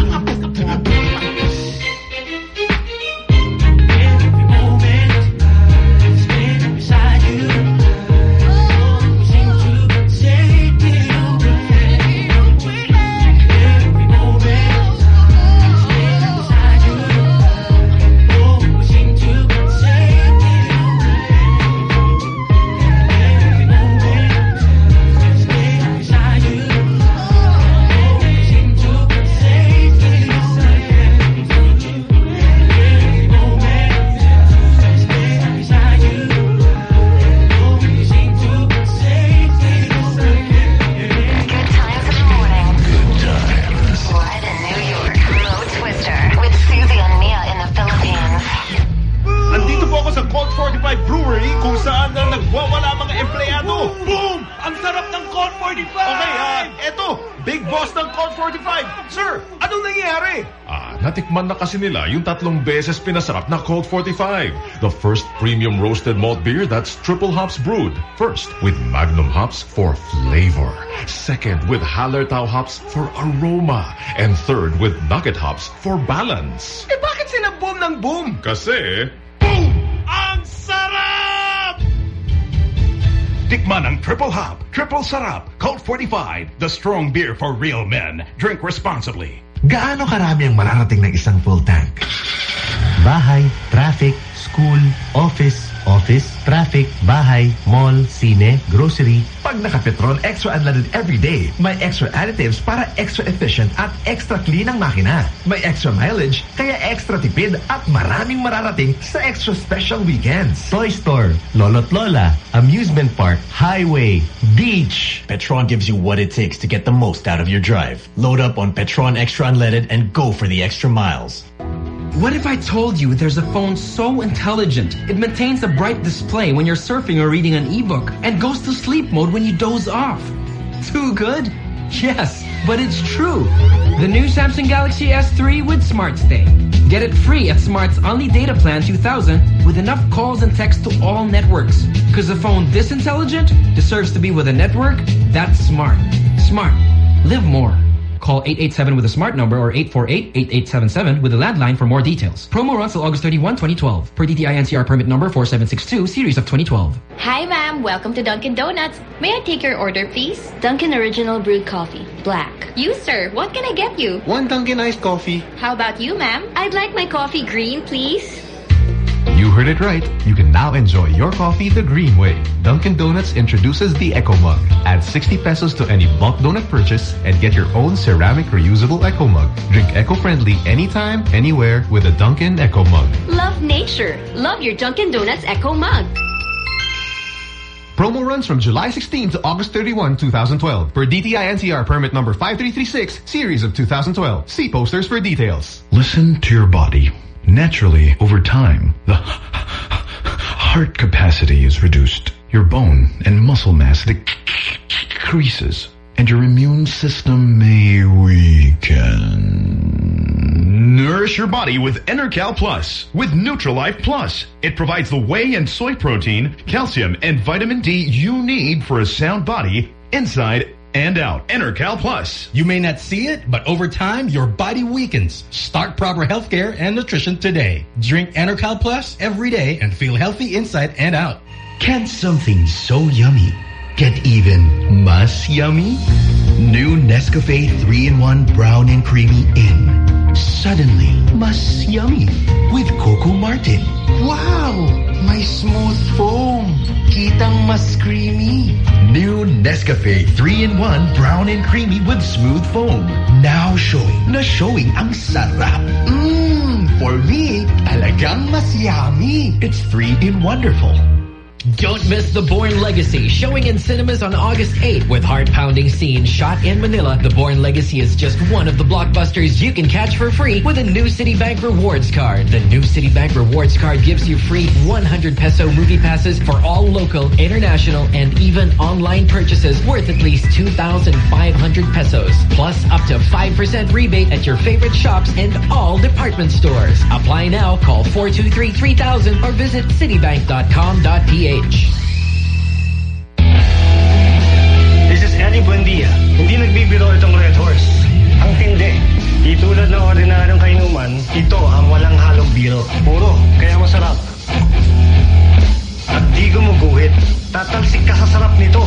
Speaker 18: Natikman na kasi nila yung tatlong beses pinasarap na Colt forty-five. The first premium roasted malt beer that's triple hops brewed. First, with Magnum hops for flavor. Second, with Hallertau hops for aroma. And third, with Nugget hops for balance.
Speaker 4: Eh bakit sinaboom ng boom?
Speaker 18: Kasi, boom! Ang sarap!
Speaker 22: Tikman ang triple hop, triple sarap, Colt forty-five, the strong beer for real men. Drink responsibly.
Speaker 23: Gaano karami ang mararating ng isang full tank? Bahay, traffic, school, office, office, traffic, bahay, mall, sine, grocery. Pag naka-Petron Extra Unleaded every day, may extra additives para extra efficient at extra clean ang makina. May extra mileage, kaya extra tipid at maraming mararating sa extra special weekends. Toy store, lolo't lola, amusement park, highway, beach. Petron gives you what it takes to get the most out of your drive. Load up on Petron Extra Unleaded and go for the extra miles.
Speaker 5: What if I told you there's a phone so intelligent, it maintains a bright display when you're surfing or reading an ebook and goes to sleep mode when you doze off? Too good? Yes, but it's true. The new Samsung Galaxy S three with Smart Stay. Get it free at Smart's Only Data Plan two thousand with enough calls and text to all networks. Because a phone this intelligent deserves to be with a network that's smart. Smart. Live more. Call eight eight seven with a smart number or eight four eight, eight eight seven seven with a landline for more details. Promo runs till August thirty-first, twenty twelve. Per D T I N C R permit number four seven six two, series of twenty twelve.
Speaker 9: Hi, ma'am. Welcome to Dunkin' Donuts. May I take your order, please? Dunkin' Original Brewed Coffee, black. You, sir. What can I get you?
Speaker 4: One Dunkin' iced coffee.
Speaker 9: How about you, ma'am? I'd like my coffee green, please.
Speaker 25: You heard it right. You can now enjoy your coffee the green way. Dunkin' Donuts introduces the Eco Mug. Add sixty pesos to any bulk donut purchase and get your own ceramic reusable Eco Mug. Drink eco-friendly anytime, anywhere with a Dunkin' Eco Mug.
Speaker 9: Love nature. Love your Dunkin' Donuts Eco Mug.
Speaker 25: Promo runs from July sixteenth to August thirty-first, two thousand twelve. Per D T I N C R permit number five three three six, series of two thousand twelve. See posters for details.
Speaker 13: Listen to your body. Naturally, over time, the heart capacity is reduced. Your bone and muscle mass decreases, and your immune system may weaken.
Speaker 22: Nourish your body with Enercal Plus, with Nutrilife Plus. It provides the whey and soy protein, calcium, and vitamin D you need for a sound body, inside and out. Enercal Plus.
Speaker 14: You may not see it, but over time, your body weakens. Start proper healthcare and nutrition today. Drink Enercal Plus every day and feel healthy inside and out.
Speaker 15: Can something so yummy get even mas yummy? New Nescafe three in one Brown and Creamy in. Suddenly, mas yummy with Coco Martin.
Speaker 4: Wow! My smooth foam. Kitang mas creamy.
Speaker 15: New Nescafe three in one Brown and Creamy with smooth foam. Now showing na showing ang sarap.
Speaker 4: Mmm, for me, talagang mas yummy.
Speaker 15: It's three in wonderful.
Speaker 2: Don't miss The Bourne Legacy, showing in cinemas on August eighth with heart-pounding scenes shot in Manila. The Bourne Legacy is just one of the blockbusters you can catch for free with a new Citibank Rewards card. The new Citibank Rewards card gives you free one hundred peso movie passes for all local, international, and even online purchases worth at least two thousand five hundred pesos. Plus up to five percent rebate at your favorite shops and all department stores. Apply now, call four two three, three thousand or visit citibank dot com dot p h.
Speaker 16: This is Annie Buendia. Hindi nagbibiro itong Red Horse.
Speaker 8: biro, puro, kaya masarap. At di gumuguhit, tatalsik ka sa sarap nito.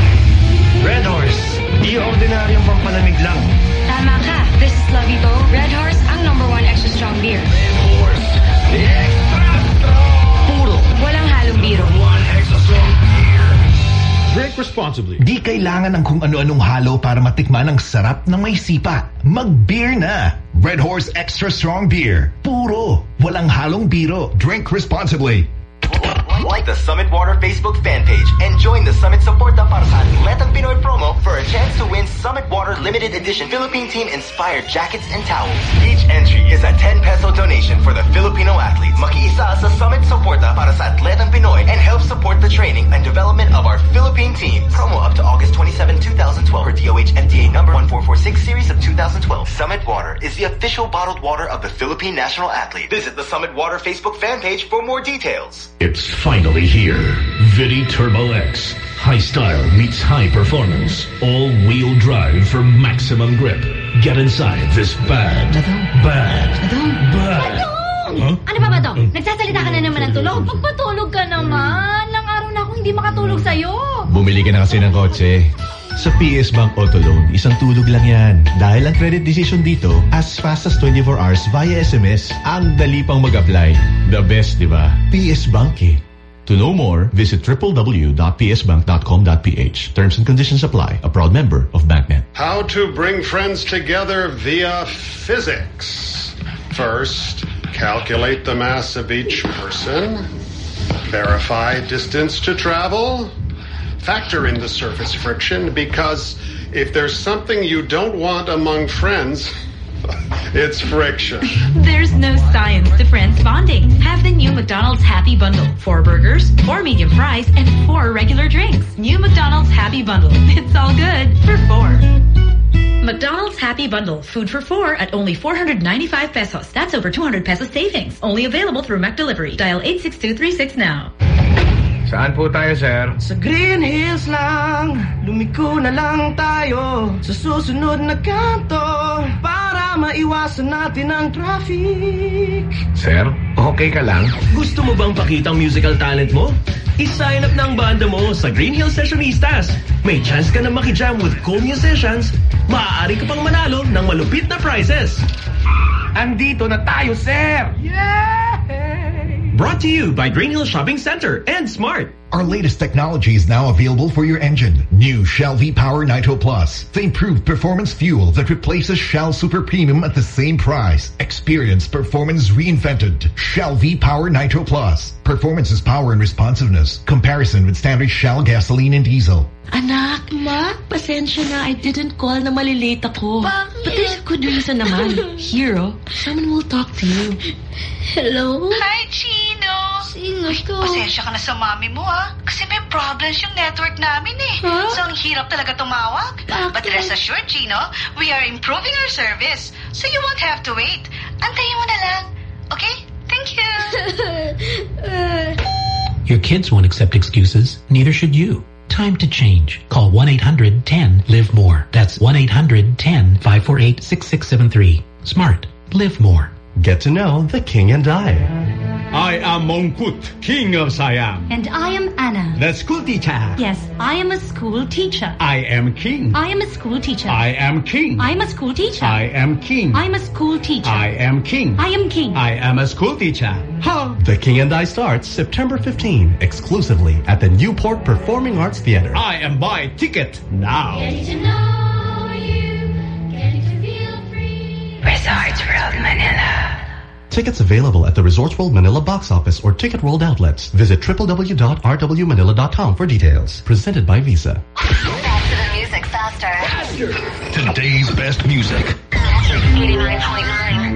Speaker 8: Red Horse, di ordinaryong pampalamig lang.
Speaker 9: Tama ka. This is Lavito. Red Horse, ang number one extra strong beer.
Speaker 8: Red Horse, extra strong. Puro,
Speaker 9: walang halong biro.
Speaker 8: One extra strong beer.
Speaker 18: Drink responsibly.
Speaker 15: Di kailangan ng kung ano-anong halo para matikman ang sarap ng may sipa. Mag-beer na. Red Horse Extra Strong Beer. Puro, walang halong biro. Drink responsibly.
Speaker 16: Like the Summit Water Facebook fan page and join the Summit Suporta para sa Atletang Pinoy promo for a chance to win Summit Water Limited Edition Philippine Team inspired jackets and towels. Each entry is a ten peso donation for the Filipino athletes. Makiisa sa Summit Suporta para sa Atletang Pinoy and help support the training and development of our Philippine team. Promo up to August twenty-seventh, twenty twelve for D O H F D A number one four four six series of two thousand twelve. Summit Water is the official bottled water of the Philippine national athlete. Visit the Summit Water Facebook fan page for more details.
Speaker 1: It's finally here. Vidi Turbo X. High style meets high performance. All-wheel drive for maximum grip. Get inside this bad, bad, bad.
Speaker 6: Huh? Ano ba ba to? Nagsasalita ka na naman ng tulog? Magpatulog ka naman. Lang araw na akong hindi makatulog sa'yo.
Speaker 17: Bumili ka na kasi ng kotse. Sa P S Bank Auto Loan, isang tulog lang yan. Dahil ang credit decision dito, as fast as twenty-four hours via S M S, ang dali pang mag-apply. The best, di ba? P S Bank eh. To know more, visit w w w dot p s bank dot com dot p h. Terms and conditions apply. A proud member of BankNet.
Speaker 19: How to bring friends together via physics. First, calculate the mass of each person. Verify distance to travel. Factor in the surface friction, because if there's something you don't want among friends, it's friction.
Speaker 21: There's no science to friends bonding. Have the new McDonald's Happy Bundle. Four burgers, four medium fries, and four regular drinks. New McDonald's Happy Bundle. It's all good for four. McDonald's Happy Bundle. Food for four at only four hundred ninety-five pesos. That's over two hundred pesos savings. Only available through McDelivery. Dial eight six two three six now.
Speaker 8: Saan po tayo, sir?
Speaker 3: Sa Green Hills lang, lumiko na lang tayo sa susunod na kanto para maiwasan natin ang traffic.
Speaker 8: Sir, okay ka lang?
Speaker 18: Gusto mo bang pakita ang musical talent mo? I-sign up na ang banda mo sa Green Hills Sessionistas. May chance ka na makijam with cool musicians. Maaari ka pang manalo ng malupit na prizes.
Speaker 3: Andito na tayo, sir! Yeah!
Speaker 18: Brought to you by Green Hills Shopping Center and Smart.
Speaker 25: Our latest technology is now available for your engine. New Shell V-Power Nitro Plus. The improved performance fuel that replaces Shell Super Premium at the same price. Experience performance reinvented. Shell V-Power Nitro Plus. Performance is power and responsiveness. Comparison with standard Shell gasoline and diesel.
Speaker 24: Anak, Ma, pasensya na. I didn't call na malilate ako.
Speaker 6: Bakit?
Speaker 24: But there's a good reason naman. Hero, someone will talk to you.
Speaker 6: Hello?
Speaker 27: Hi, Chino.
Speaker 6: Sino to?
Speaker 27: Pasensya ka na sa mami mo, ha? Kasi may problems yung network namin, eh.
Speaker 6: Huh?
Speaker 27: So, ang hirap talaga tumawag.
Speaker 6: Bakit?
Speaker 27: But rest assured, Chino, we are improving our service. So, you won't have to wait. Antayin mo na lang. Okay? Thank you.
Speaker 28: Your kids won't accept excuses. Neither should you. Time to change. Call one eight hundred ten live more. That's one eight hundred ten five four eight six six seven three. Smart. Live more.
Speaker 17: Get to know the King and I.
Speaker 18: I am Mongkut, King of Siam.
Speaker 6: And I am Anna.
Speaker 18: The school teacher.
Speaker 6: Yes, I am a school teacher.
Speaker 18: I am King.
Speaker 6: I am a school teacher.
Speaker 18: I am King.
Speaker 6: I am a school teacher.
Speaker 18: I am King.
Speaker 6: I am a school teacher.
Speaker 18: I am King.
Speaker 6: I am King.
Speaker 18: I am a school teacher. Huh?
Speaker 17: The King and I starts September fifteenth, exclusively at the Newport Performing Arts Theater.
Speaker 18: I am buy ticket now.
Speaker 6: Getting to know you, getting to feel free.
Speaker 20: Resorts World Manila.
Speaker 17: Tickets available at the Resorts World Manila box office or Ticket World outlets. Visit w w w dot r w manila dot com for details. Presented by Visa.
Speaker 20: Faster the music, faster.
Speaker 1: Faster. Today's best music.
Speaker 20: Magic eighty-nine point nine.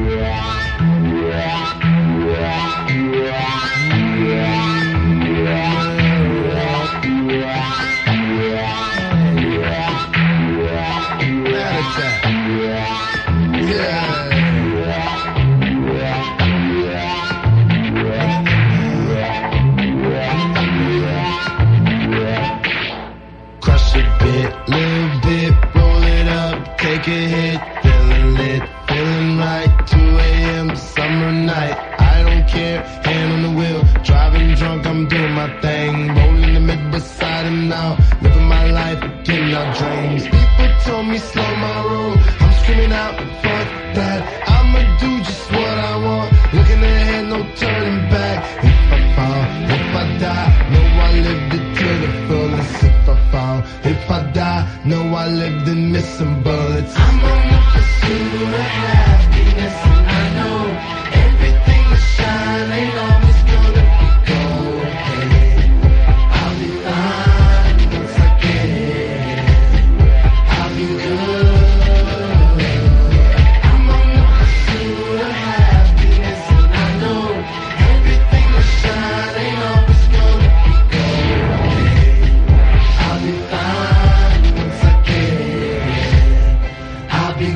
Speaker 3: Little bit, roll it up, take a hit, feeling lit, feeling right, two a m summer night, I don't
Speaker 5: care. Hand on the wheel, driving drunk, I'm doing my thing. Rolling the mid beside him now, living my life, getting our dreams. People told me slow my roll, I'm screaming out, fuck that. I'ma do just what I want, looking ahead, no turning back. If I fall, if I die, know I lived it to the fullest. If I fall, if I die, know I lived in missing bullets. I'm on the pursuit of happiness, and I know everything that shine ain't always gonna be gold. Hey, I'll be fine once I get it. I'll be good. I'm on the pursuit of happiness, and I know everything that shine ain't always gonna be gold. Hey, I'll be fine once I get it. I'll be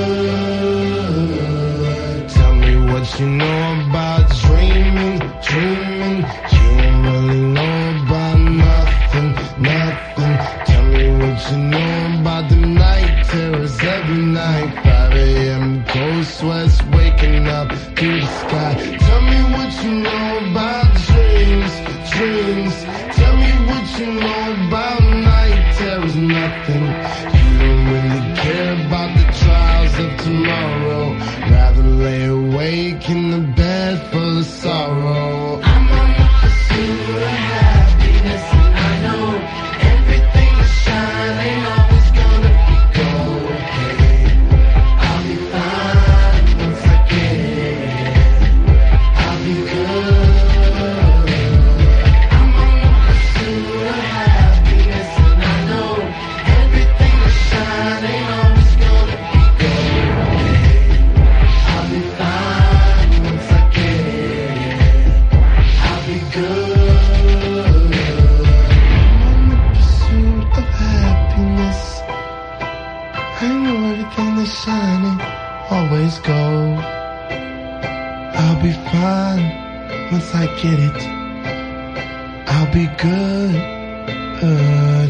Speaker 5: good. Tell me what you know about dreaming, dreaming. You don't really know about nothing, nothing. Tell me what you know about the night terrors every night. five a.m. cold sweats waking up to the sky. Tell me what you know about dreams, dreams. Tell me what you know about night terrors, nothing. You don't really care about the trials of tomorrow. Rather lay awake in the bed full of sorrow. I'm on the pursuit of happiness, and I know everything that shine ain't always gonna be gold. Hey, I'll be fine once I get it. I'll be good. I'm on the pursuit of happiness, and I know everything that shine ain't always gonna be gold. Hey, I'll be fine once I get it. I'll be good. I'm on the pursuit of happiness. I know everything that's shining always gold. I'll be fine once I get it. I'll be good, good.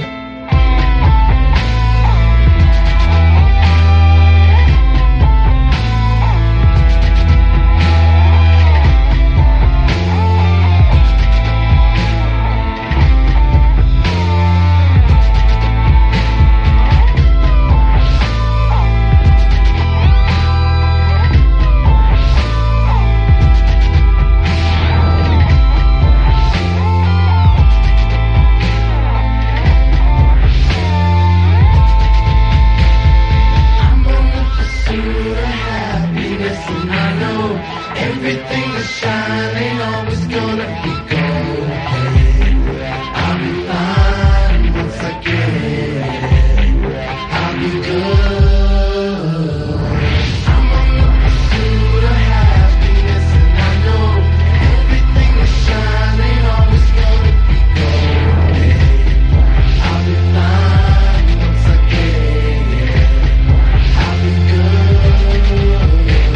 Speaker 5: I'm on the pursuit of happiness, and I know everything that shine ain't always gonna be gold. Hey, I'll be fine once I get it. I'll be good. I'm on the pursuit of happiness, and I know everything that shine ain't always gonna be gold. Hey, I'll be fine once I get it. I'll be good.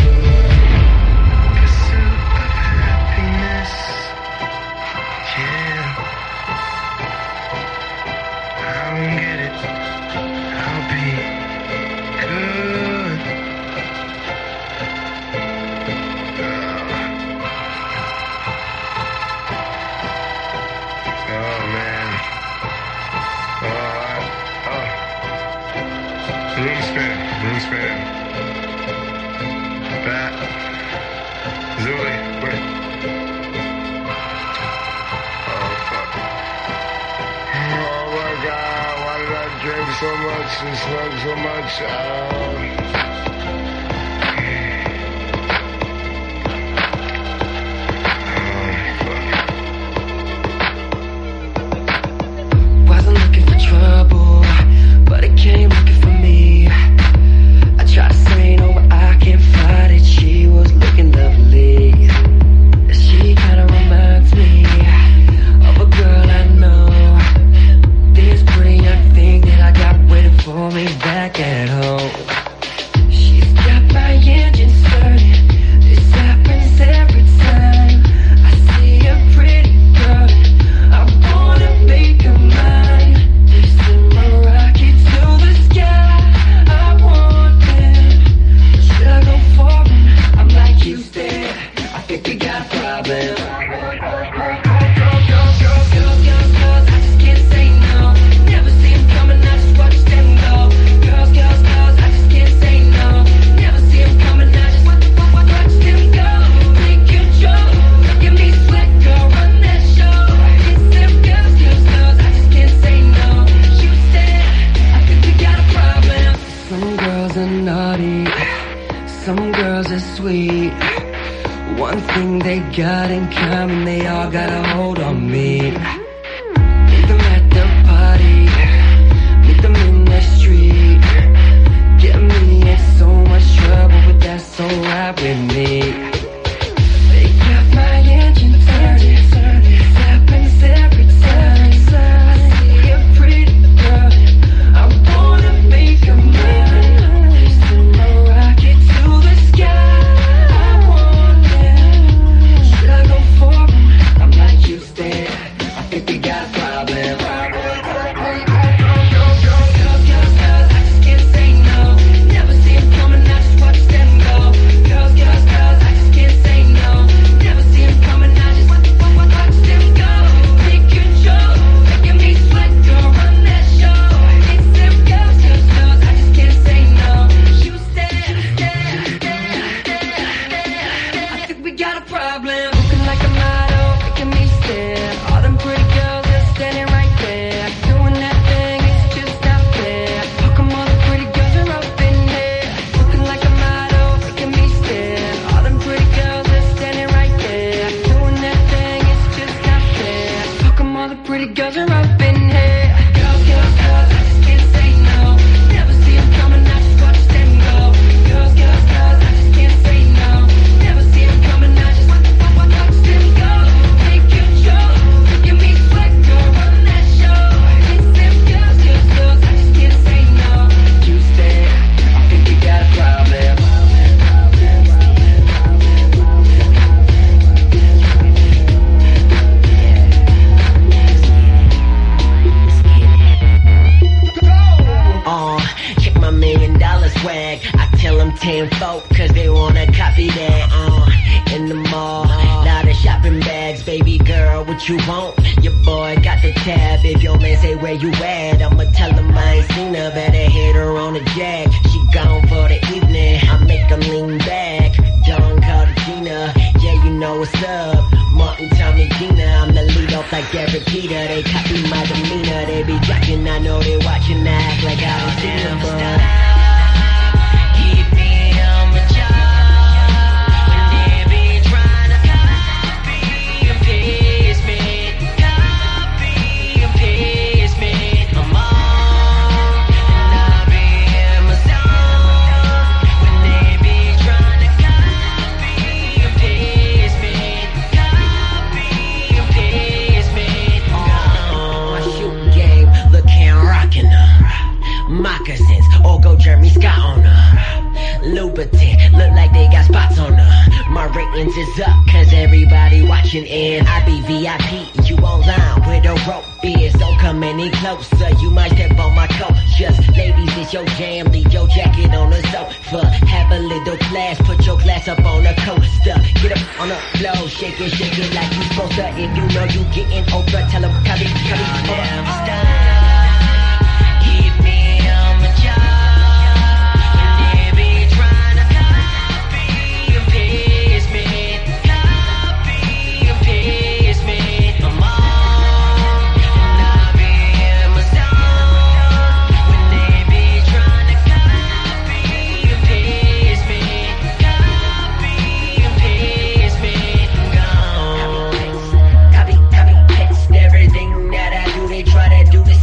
Speaker 5: Pursuit of happiness, yeah. I don't get it. I'll be good. Oh man. Oh, oh. Room spin, room spin. Bat. Zooey, wait. Oh fuck. Oh my god, why did I drink so much and smoke so much? Oh. Wasn't looking for trouble, but it came looking for me. I tried to say no, but I can't fight it. She was looking lovely. She kinda reminds me of a girl I know. This pretty young thing that I got waiting for me back at home. She
Speaker 7: are naughty, some girls are sweet. One thing they got in common, they all got a hold on me. Meet them at the party, meet them in the street. Get me in so much trouble, but that's alright with me. They got my engine turning, happens every time. See a pretty girl, I wanna make her mine. Send my rocket to the sky. I want it. Should I go for it? I'm not used to it. I think we got a problem.
Speaker 10: Tenfold, cause they wanna copy that, uh, in the mall, lot of shopping bags, baby girl, what you want? Your boy got the tab, if your man say where you at, I'ma tell him I ain't seen her, better hit her on the jack, she gone for the evening, I make her lean back, Dawn called Gina, yeah you know what's up, Martin, Tommy, Gina, I'm the lead off like Derek Peter, they copy my demeanor, they be jacking, I know they watching, I act like I don't see them, but moccasins, or go Jeremy Scott on her. Louboutin, look like they got spots on her. My ratings is up, cause everybody watching, and I be V I P, you online where the rope is. Don't come any closer, you might step on my coat. Just ladies, it's your jam, leave your jacket on the sofa. Have a little class, put your glass up on the coaster. Get up on the floor, shake it, shake it like you supposed to. If you know you getting over, tell them, copy, copy, never stop. Everything that I do, they try to do the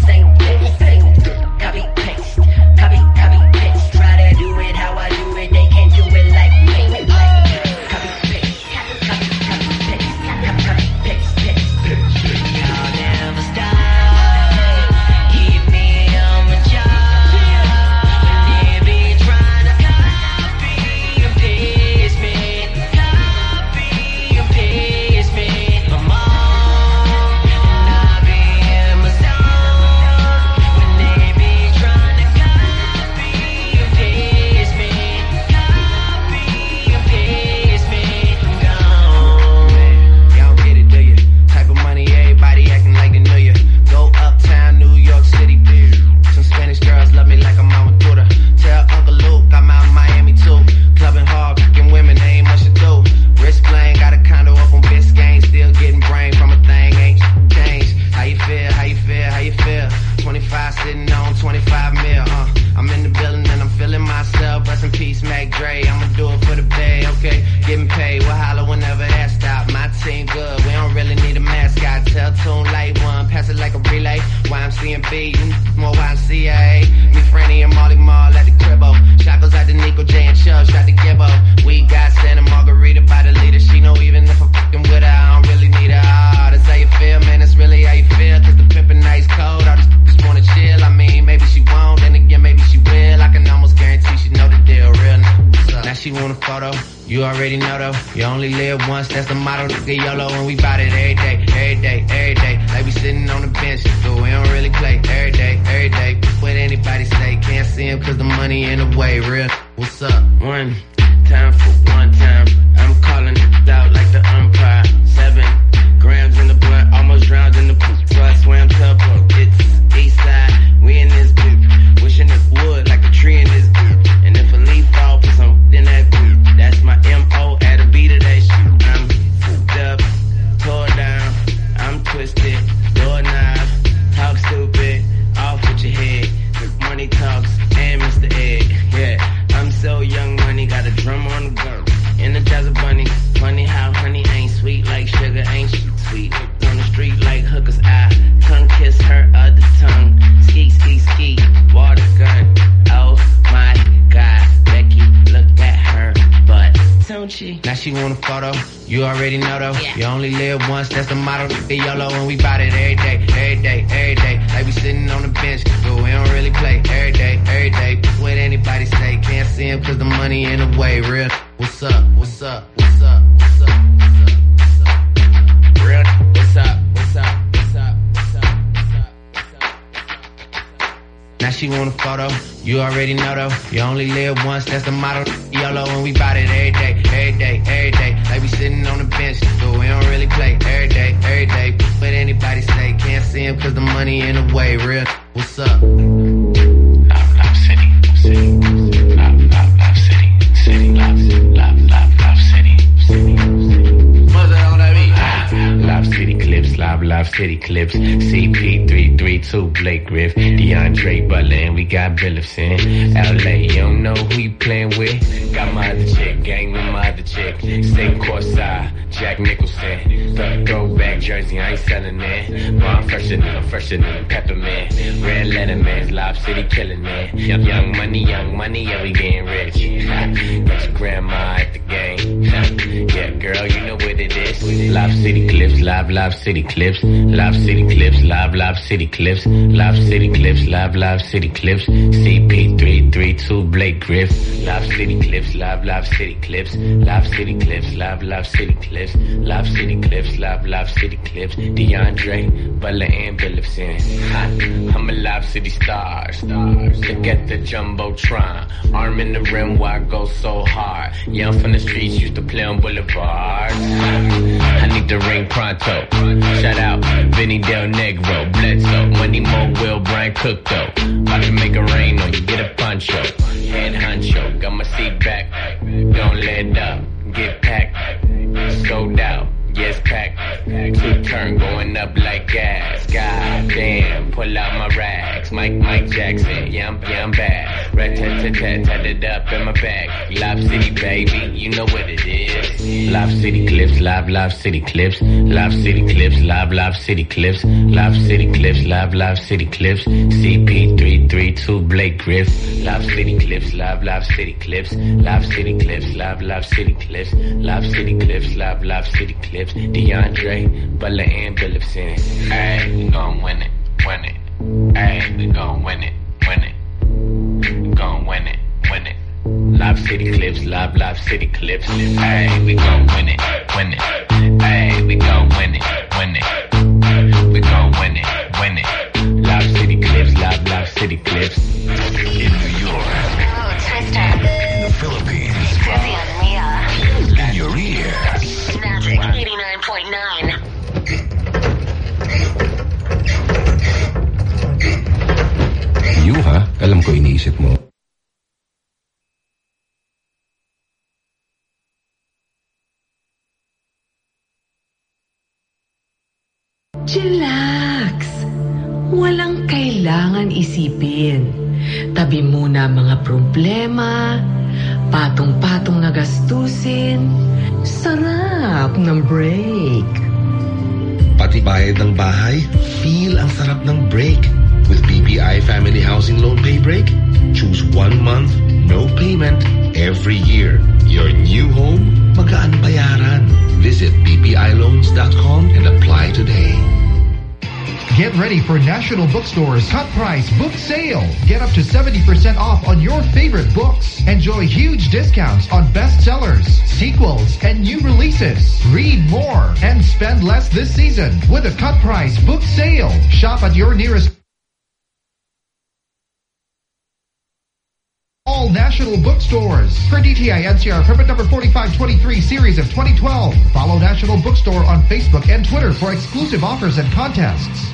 Speaker 4: want a photo. You already know though, you only live once, that's the motto, nigga YOLO, and we bout it every day, every day, every day. Like we sitting on the bench, but we don't really play every day, every day. What anybody say, can't see him cause the money in the way, real. What's up? One time for one time, I'm calling it out like the umpire. Seven grams in the blunt, almost drowned in the poop, so I swam tubboat. It's east side, we in this boot, wishing it would like a tree in this boot. And if a leaf fall, put some in that boot. That's my M O at a beat of that shit. I'm fucked up, tore down, I'm twisted, doorknob, talk stupid, off with your head. Money talks and Mister Ed, yeah. I'm so young, money got a drum on the gun. Energize a bunny, funny how honey ain't sweet like sugar, ain't she sweet? On the street like hookers, I tongue kiss her other tongue. Ski, ski, ski, water gun. Oh my God, Becky, look at her butt. Don't she? Now she want a photo. You already know though. Yeah. You only live once, that's the motto. The YOLO, and we bout it every day, every day, every day. Like we sitting on the bench, but we don't really play every day, every day. What anybody say, can't see him cause the money in the way, real. What's up? What's up? What's up? What's up? What's up? What's up? Real. What's up? What's up? What's up? What's up? What's up? What's up? Now she want a photo. You already know though. You only live once, that's the motto. YOLO, and we bout it every day, every day, every day. Like we sitting on the bench, but we don't really play every day, every day. What anybody say, can't see him cause the money in the way, real. What's up? Love, love, city, city. Love, love, love, city, city. Love, love, love, love, city, city. What's that on that beat? Love City Clips, Love, Love City Clips. C P three three two, Blake Griff, DeAndre Butler, and we got Billifson. L A, you don't know who you playing with? Got my other chick, gang with my other chick. Stay courtside, Jack Nicholson. Th- throwback jersey, I ain't selling it. But I'm fresher than, fresher than Peppermint. Red Letterman's, Lob City killing it. Young, young money, young money, yeah, we getting rich. Got your grandma at the game. Yeah, girl, you know what it is. Lob City Clips, Live, Live City Clips. Live City Clips, Live, Live City Clips. Live City Clips, Live, Live City Clips. C P three three two, Blake Griff. Live City Clips, Live, Live City Clips. Live City Clips, Live, Live City Clips. Live City Clips, Live, Live City Clips. DeAndre, Butler, and Billifson. I'm a Live City star. Look at the Jumbotron. Arm in the rim, why I go so hard? Young from the streets, used to play on boulevards. I need the ring pronto. Shout out, Vinny Del Negro, Bledsoe, Money Mo, Will, Brian Cook though. About to make a rain on you, get a poncho. Head honcho, got my seat back. Don't let up, get packed. Sold out, yes packed. Two turn going up like gas. God damn, pull out my rags. Mike, Mike Jackson, yeah I'm, yeah I'm bad. Rat-tat-tat-tat, tat it up in my bag. Live City, baby, you know what it is. Live City Clips, Live, Live City Clips. Live City Clips, Live, Live City Clips. Live City Clips, Live, Live City Clips. C P three three two, Blake Griff. Live City Clips, Live, Live City Clips. Live City Clips, Live, Live City Clips. Live City Clips, Live, Live City Clips. DeAndre, Butler, and Billifson. Ayy, we gon' win it, win it. Ayy, we gon' win it, win it. We gon' win it, win it. Live City Clips, Live, Live City Clips. Ayy, we gon' win it, win it. Ayy, we gon' win it, win it. We gon' win it, win it. Live City Clips, Live, Live City Clips.
Speaker 20: In New York. Oh, Twister.
Speaker 1: In the Philippines.
Speaker 20: Dizzy and Mia.
Speaker 1: In your ear.
Speaker 20: Magic eighty-nine point nine.
Speaker 11: You ha? Alam ko iniisip mo.
Speaker 24: Chillax! Walang kailangan isipin. Tabi muna mga problema, patong-patong na gastusin. Sarap ng break.
Speaker 15: Pati bayad ng bahay, feel ang sarap ng break. With B P I Family Housing Loan Pay Break, choose one month, no payment, every year. Your new home, magaan bayaran. Visit b p i loans dot com and apply today.
Speaker 25: Get ready for National Bookstore's Cut Price Book Sale. Get up to seventy percent off on your favorite books. Enjoy huge discounts on bestsellers, sequels, and new releases. Read more and spend less this season with a Cut Price Book Sale. Shop at your nearest all national bookstores. For D T I N C R permit number forty-five twenty-three series of twenty twelve. Follow National Bookstore on Facebook and Twitter for exclusive offers and contests.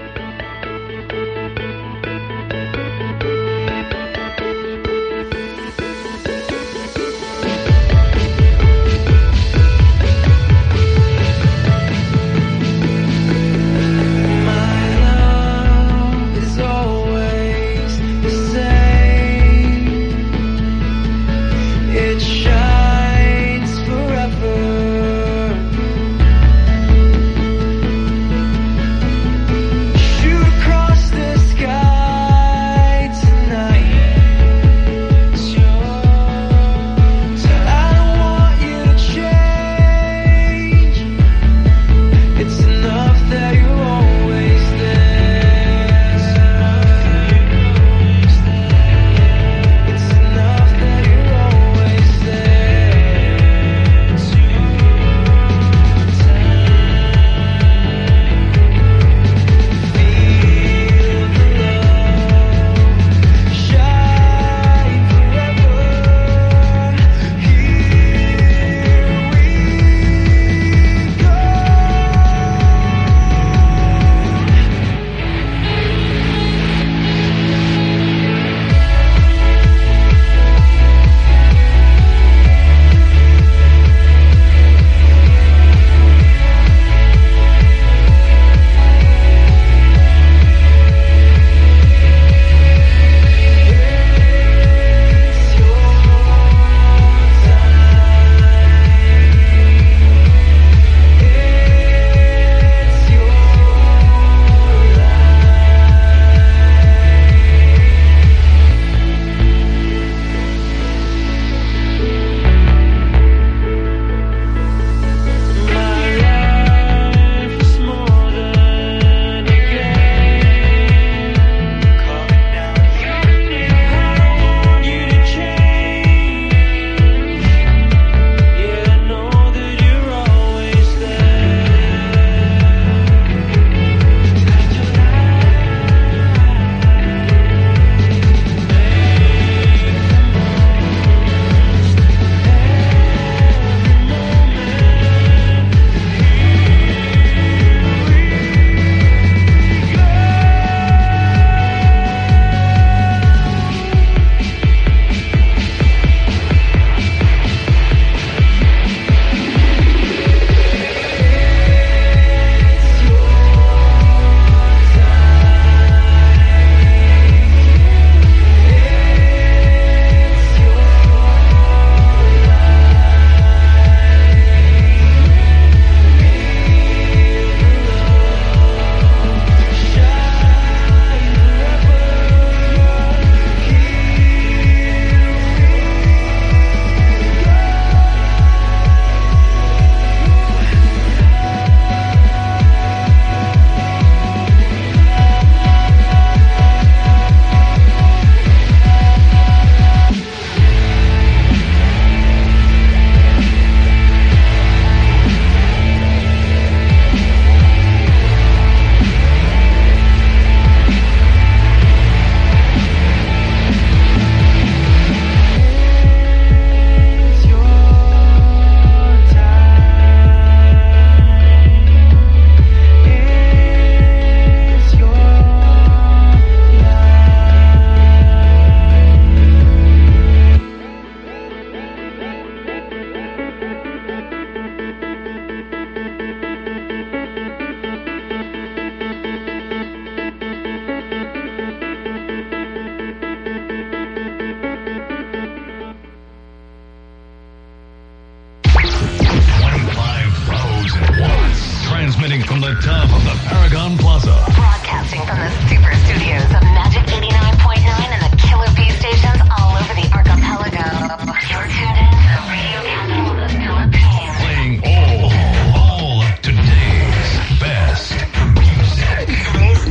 Speaker 1: Transmitting from the top of the Paragon Plaza.
Speaker 20: Broadcasting from the super studios of Magic eighty-nine point nine and the Killer B stations all over the archipelago. You're tuned in to the radio capital of the Philippines.
Speaker 1: Playing all, all of today's best music.
Speaker 20: Today's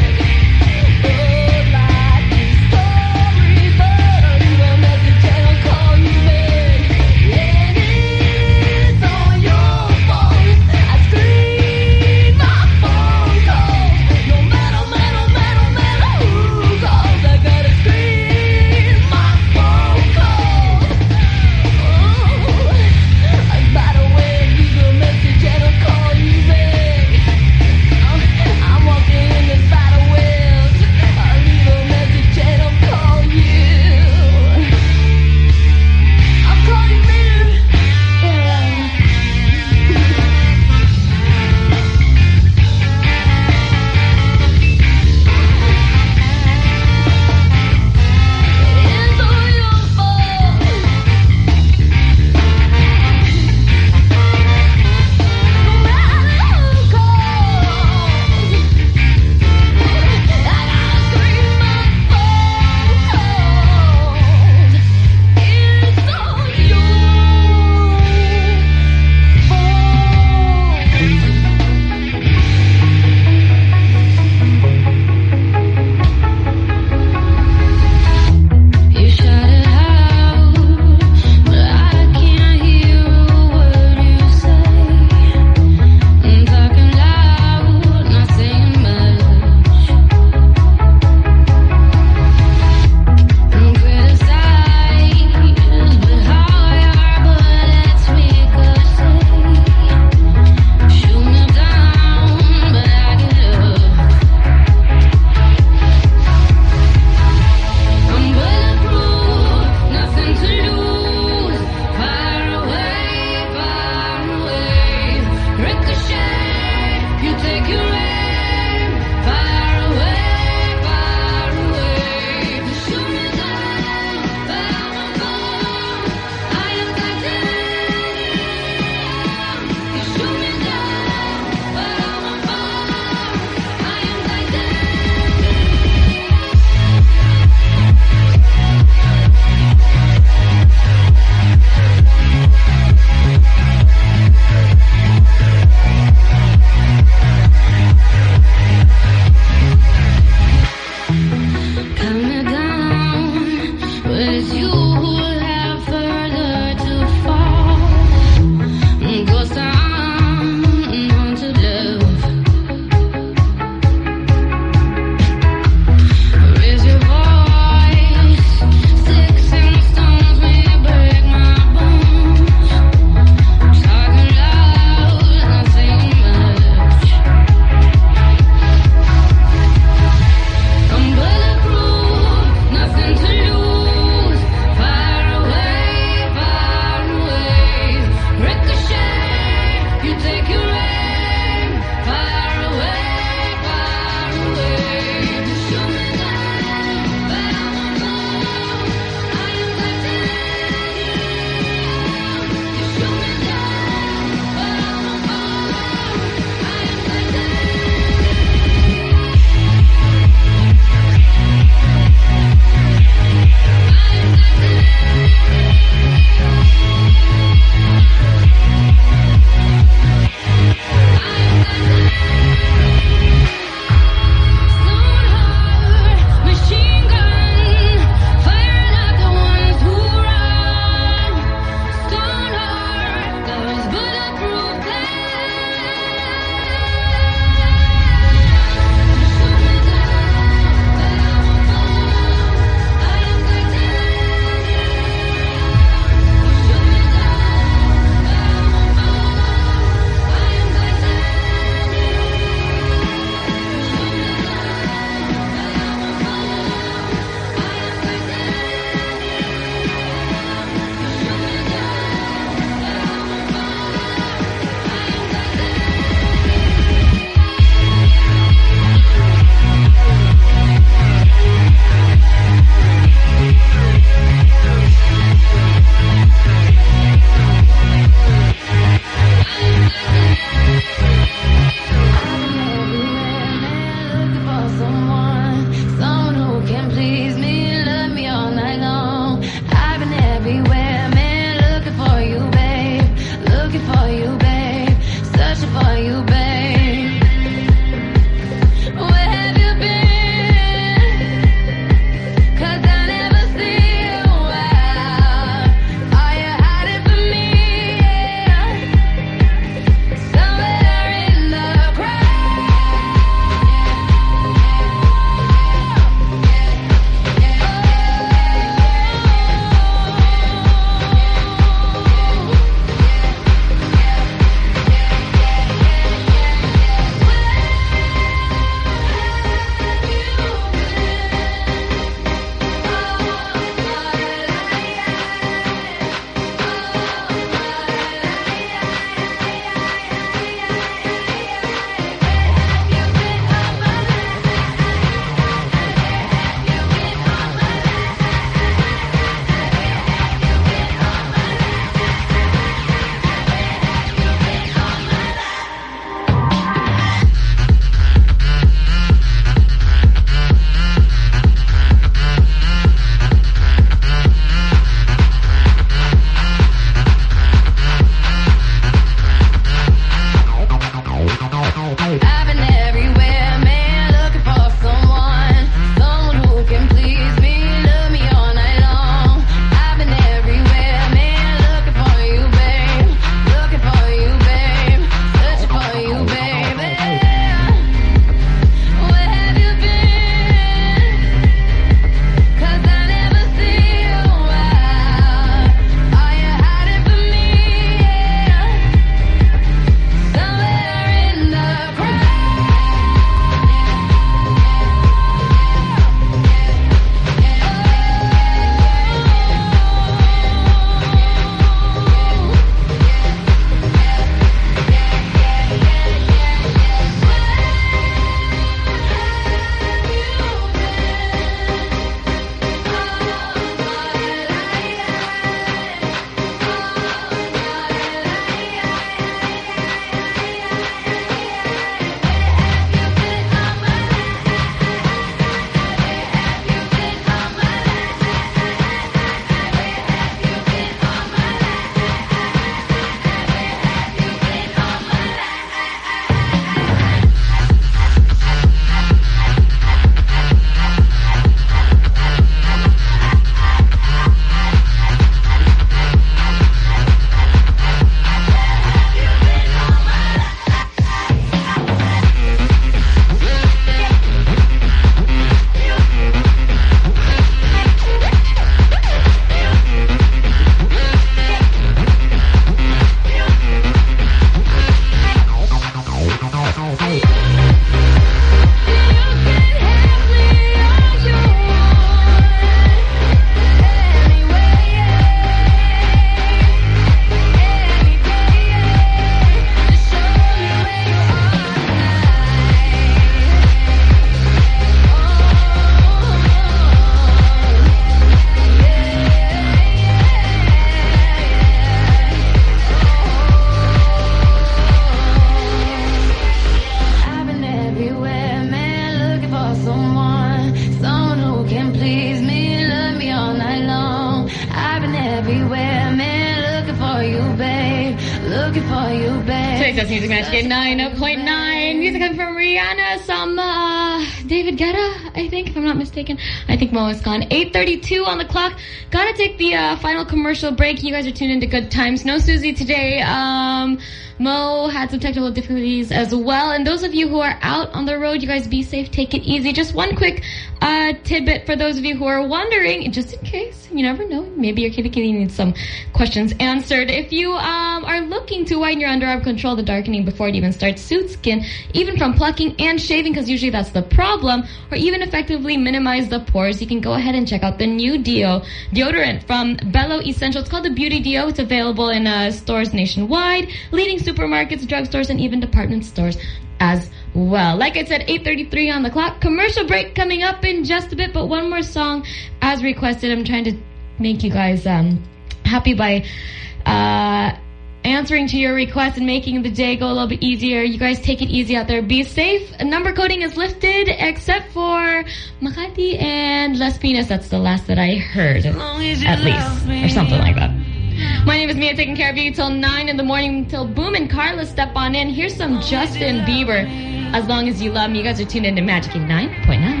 Speaker 2: for you, babe. Looking for you, babe.
Speaker 9: Today's Dance Music Magic eighty-nine point nine. Music coming from Rihanna, some uh, David Guetta, I think, if I'm not mistaken. I think Mo is gone. eight thirty-two on the clock. Gotta take the uh, final commercial break. You guys are tuned into Good Times. No Susie today. Um... Mo had some technical difficulties as well. And those of you who are out on the road, you guys be safe, take it easy. Just one quick uh, tidbit for those of you who are wondering, just in case, you never know, maybe your kitty kitty needs some questions answered. If you um, are looking to widen your underarm, control the darkening before it even starts, soothe skin, even from plucking and shaving, because usually that's the problem, or even effectively minimize the pores, you can go ahead and check out the new Deo deodorant from Bello Essential. It's called the Beauty Deo. It's available in uh, stores nationwide, leading supermarkets, drugstores, and even department stores as well. Like I said, eight thirty-three on the clock. Commercial break coming up in just a bit, but one more song as requested. I'm trying to make you guys um, happy by uh, answering to your request and making the day go a little bit easier. You guys take it easy out there. Be safe. Number coding is lifted except for Makati and Las Piñas. That's the last that I heard, at least, or something like that. My name is Mia, taking care of you till nine in the morning, till Boom and Carla step on in. Here's some Justin Bieber, As Long As You Love Me. You guys are tuned into Magic eighty-nine point nine.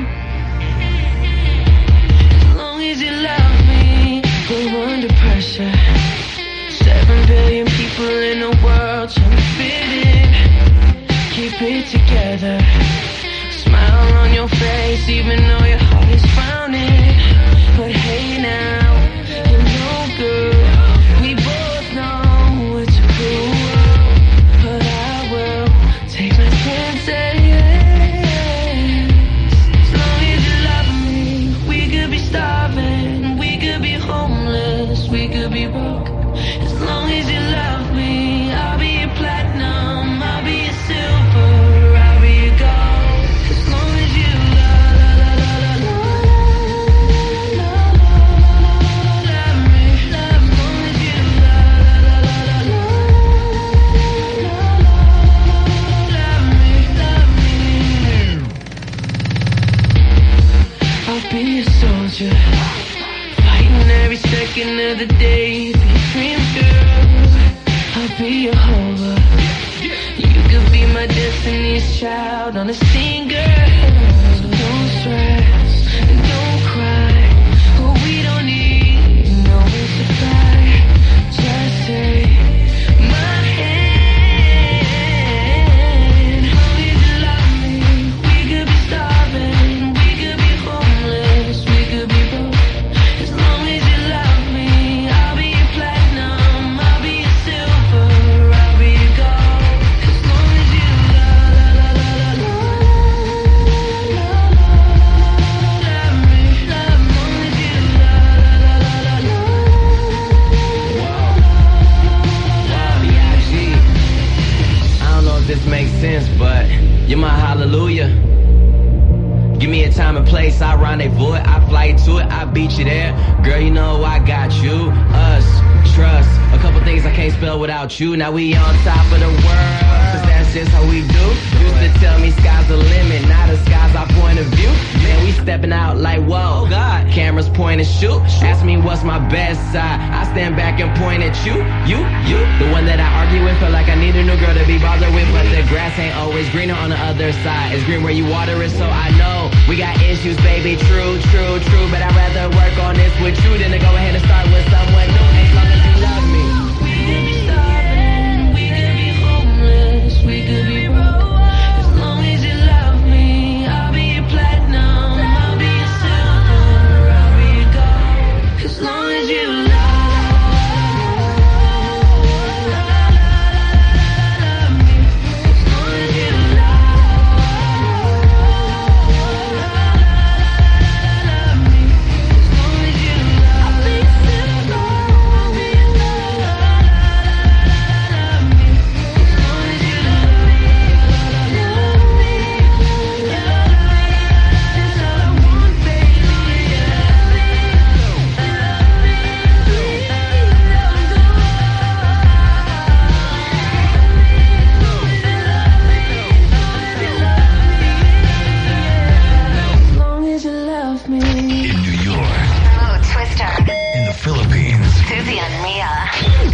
Speaker 7: As long as you love me, go under pressure. Seven billion people in the world trying to fit in. Keep it together. Smile on your face, even though your heart is frowning. But hey now, you're no good. We both know it's a cruel world, but I will take my chances. As long as you love me, we could be starving, we could be homeless, we could be broke. As long as you love me, I'll be your platinum, I'll be your silver, I'll be your gold. As long as you love, love, love, love, love, love me, love me. As long as you love, love, love, love, love me, love me. I'll be a soldier, fighting every second of the day for your dreams, girl. I'll be your holder. You could be my destiny's child on a scene, girl. So don't stress and don't cry. Oh, we don't need no one to cry. Just take my hand. As long as you love me, we could be starving, we could be homeless, we could be broke. As long as you love me, I'll be your platinum, I'll be your silver, I'll be your gold. As long as you love, love, love, love, love me, love me. As long as you love, love, love, love,
Speaker 4: B I G. I don't know if this makes sense, but you're my hallelujah. Give me a time and place, I rendezvous it, I fly to it, I beat you there. Girl, you know I got you, us, trust. A couple things I can't spell without you. Now we on top of the world, cause that's just how we do. Used to tell me sky's the limit, now the sky's our point of view. Man, we stepping out like whoa, God. Cameras point and shoot. Ask me what's my best side, I stand back and point at you, you, you. The one that I argue with, feel like I need a new girl to be bothered with. But the grass ain't always greener on the other side. It's green where you water it, so I know we got issues, baby, true, true, true. But I'd rather work on this with you than to go ahead and start with someone new. As long as you love me.
Speaker 7: We could be starving, we could be homeless, we could be broke. As long as you love me, I'll be your platinum, I'll be your silver, I'll be your gold. As long as you love, love me. As long as you love, love me. As long as you love, I'll be your silver, I'll be your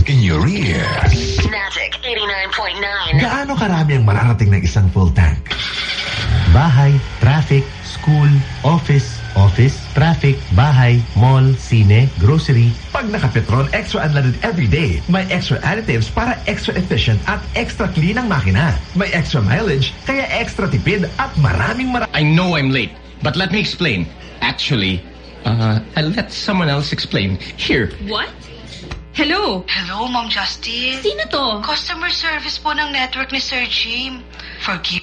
Speaker 15: in your ear.
Speaker 20: Magic eighty-nine point nine.
Speaker 15: Gaano karami ang mararating ng isang full tank? Bahay, traffic, school, office, office, traffic, bahay, mall, sine, grocery. Pag naka-Petron Extra Unleaded every day, may extra additives para extra efficient at extra clean ang makina. May extra mileage, kaya extra tipid at maraming maraming...
Speaker 12: I know I'm late, but let me explain. Actually, uh, I'll let someone else explain. Here.
Speaker 24: What? Hello?
Speaker 27: Hello, Ma'am Justice.
Speaker 24: Sino to?
Speaker 27: Customer service po ng network ni Sir Jim. Forgive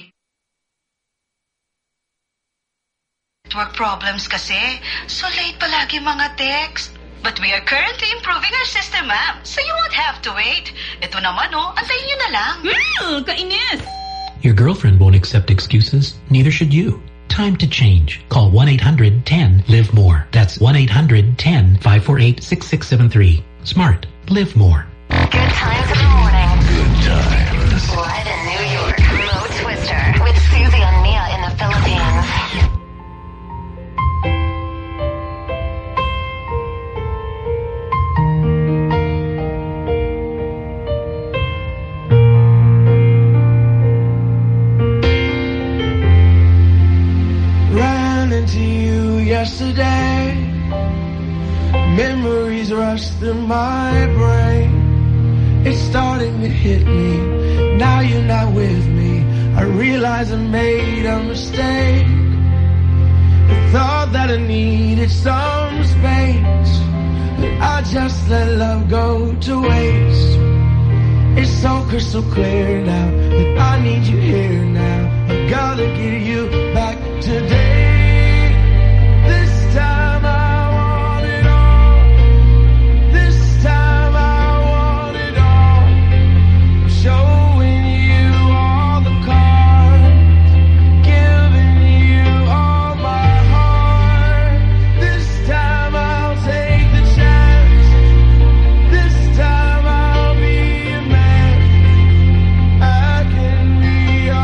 Speaker 27: network problems kasi. So late palagi mga text. But we are currently improving our system, ma'am. So you won't have to wait. Ito naman, oh. Antayin nyo na lang.
Speaker 24: Mm, kainis!
Speaker 28: Your girlfriend won't accept excuses. Neither should you. Time to change. Call one eight hundred ten live more. That's one eight hundred ten five four eight six six seven three. Smart. Live more.
Speaker 20: Good times in the morning.
Speaker 15: Good times.
Speaker 20: Live in New York, Mo Twister with Susie and Mia in the Philippines.
Speaker 5: Ran into you yesterday. Memories rush through my brain. It's starting to hit me. Now you're not with me. I realize I made a mistake. I thought that I needed some space, but I just let love go to waste. It's so crystal clear now that I need you here now. I gotta get you back today. This time I want it all. This time I want it all. I'm showing you all the cards, giving you all my heart. This time I'll take the chance. This time I'll be a man. I can be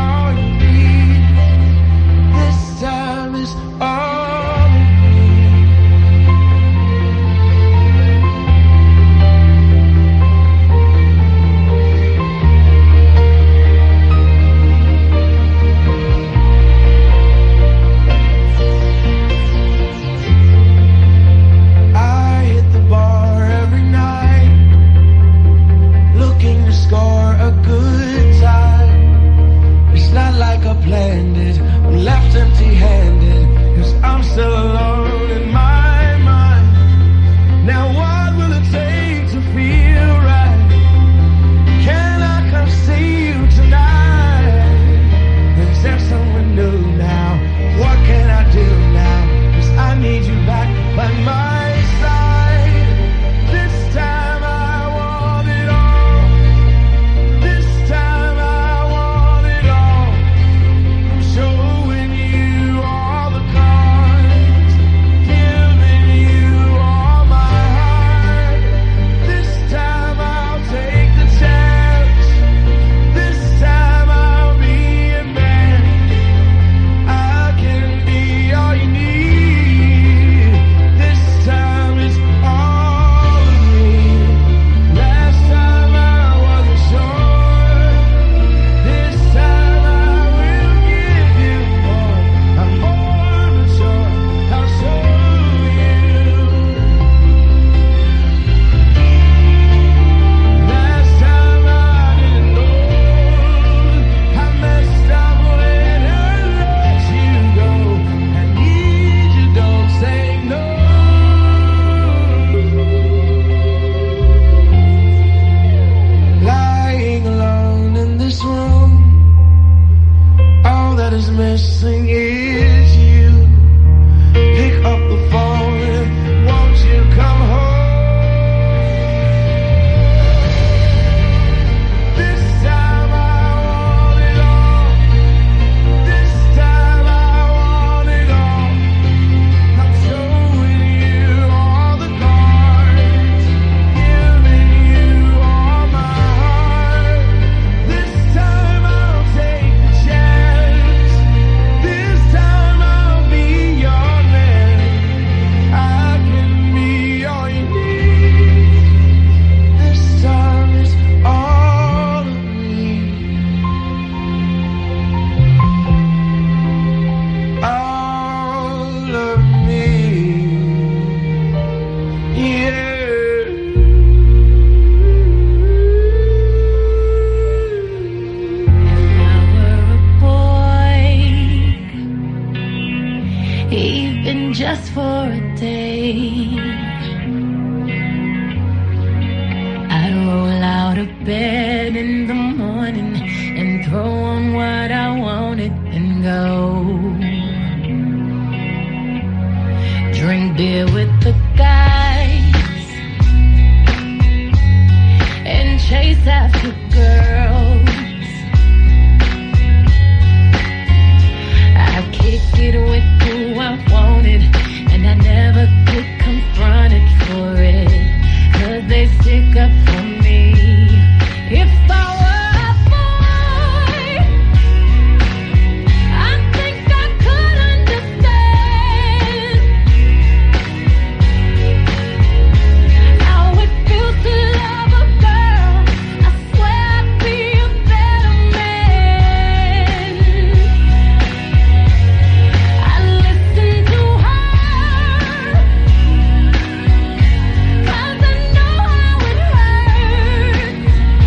Speaker 13: to bed in the morning and throw on what I wanted and go. Drink beer with the guys and chase after girls. I kick it with who I wanted, and I never get confronted for it, 'cause they stick up for me. If I were a boy, I think I could understand how it feels to love a girl. I swear I'd be a better man. I listen to her, 'cause I know how it hurts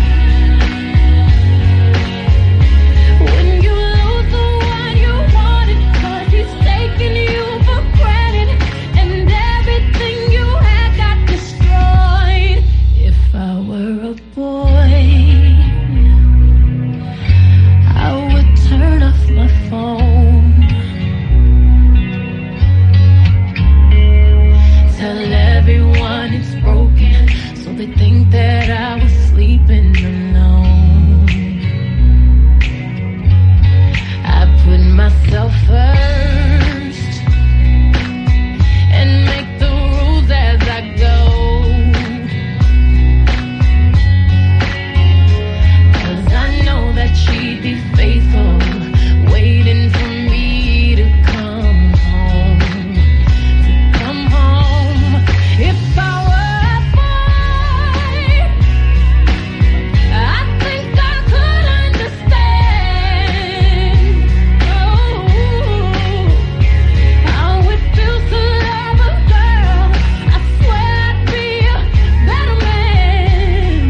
Speaker 13: when you lose the one you wanted, 'cause he's taking you for granted and everything you had got destroyed. If I were a boy, I would turn off my phone, tell everyone it's broken, so they think that I was sleeping alone. I put myself first and make the rules as I go, 'cause I know that she'd be faithful, waiting for me to come home, to come home. If I were a boy, I think I could understand, oh, how it feels to love a girl. I swear I'd be a better man.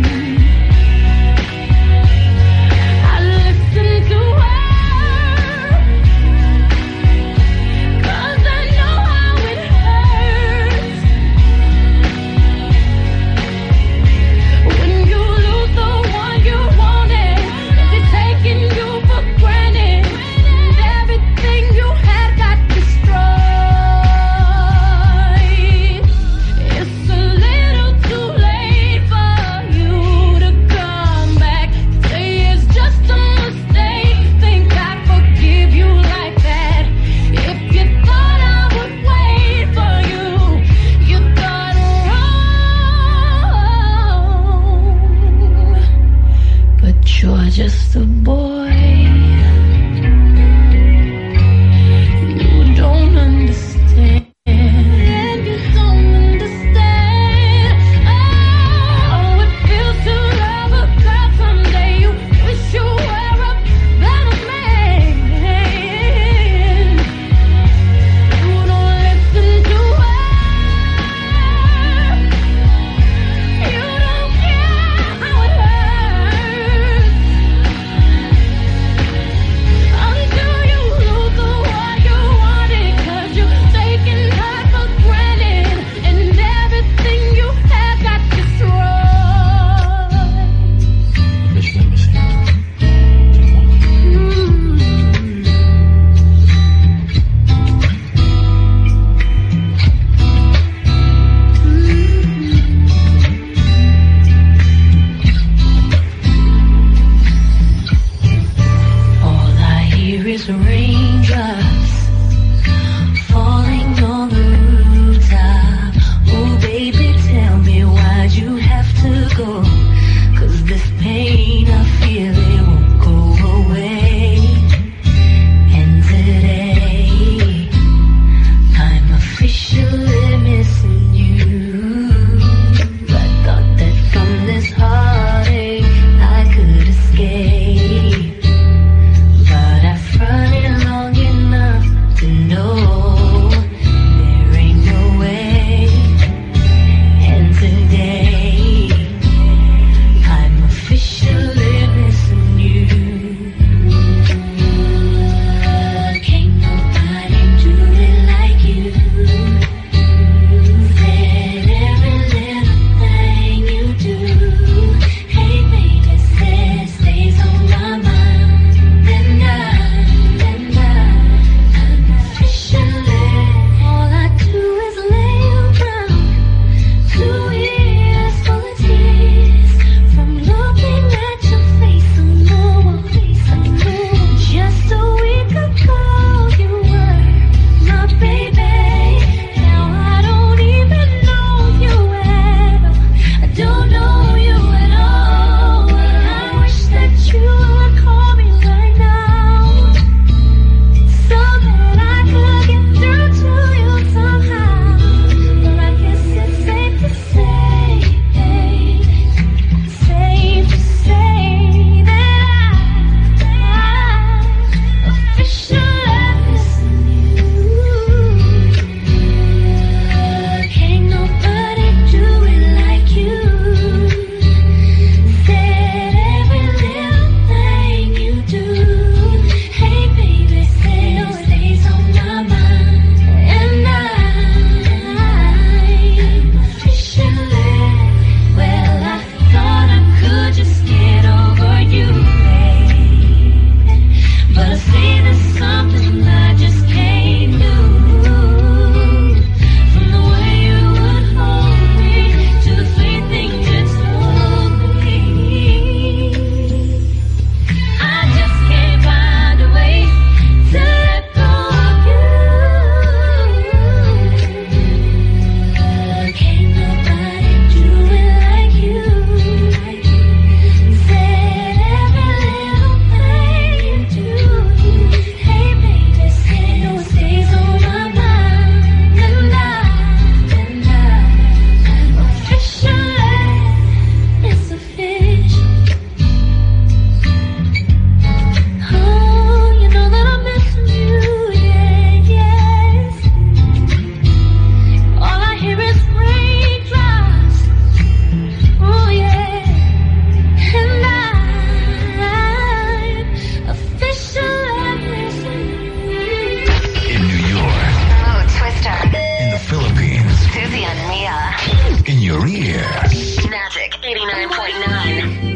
Speaker 13: I listen to her, 'cause I know how it hurts when you lose the one you wanted, and they're taking you for granted, and everything you had got destroyed. It's a little too late for you to come back, say it's just a mistake, think I'd forgive you like that. If you thought I would wait for you, you thought wrong. But you're just a boy, you don't understand. You don't understand how it feels to love a girl. Someday you wish you were a better man. You don't listen to her, you don't care how it hurts
Speaker 20: point nine.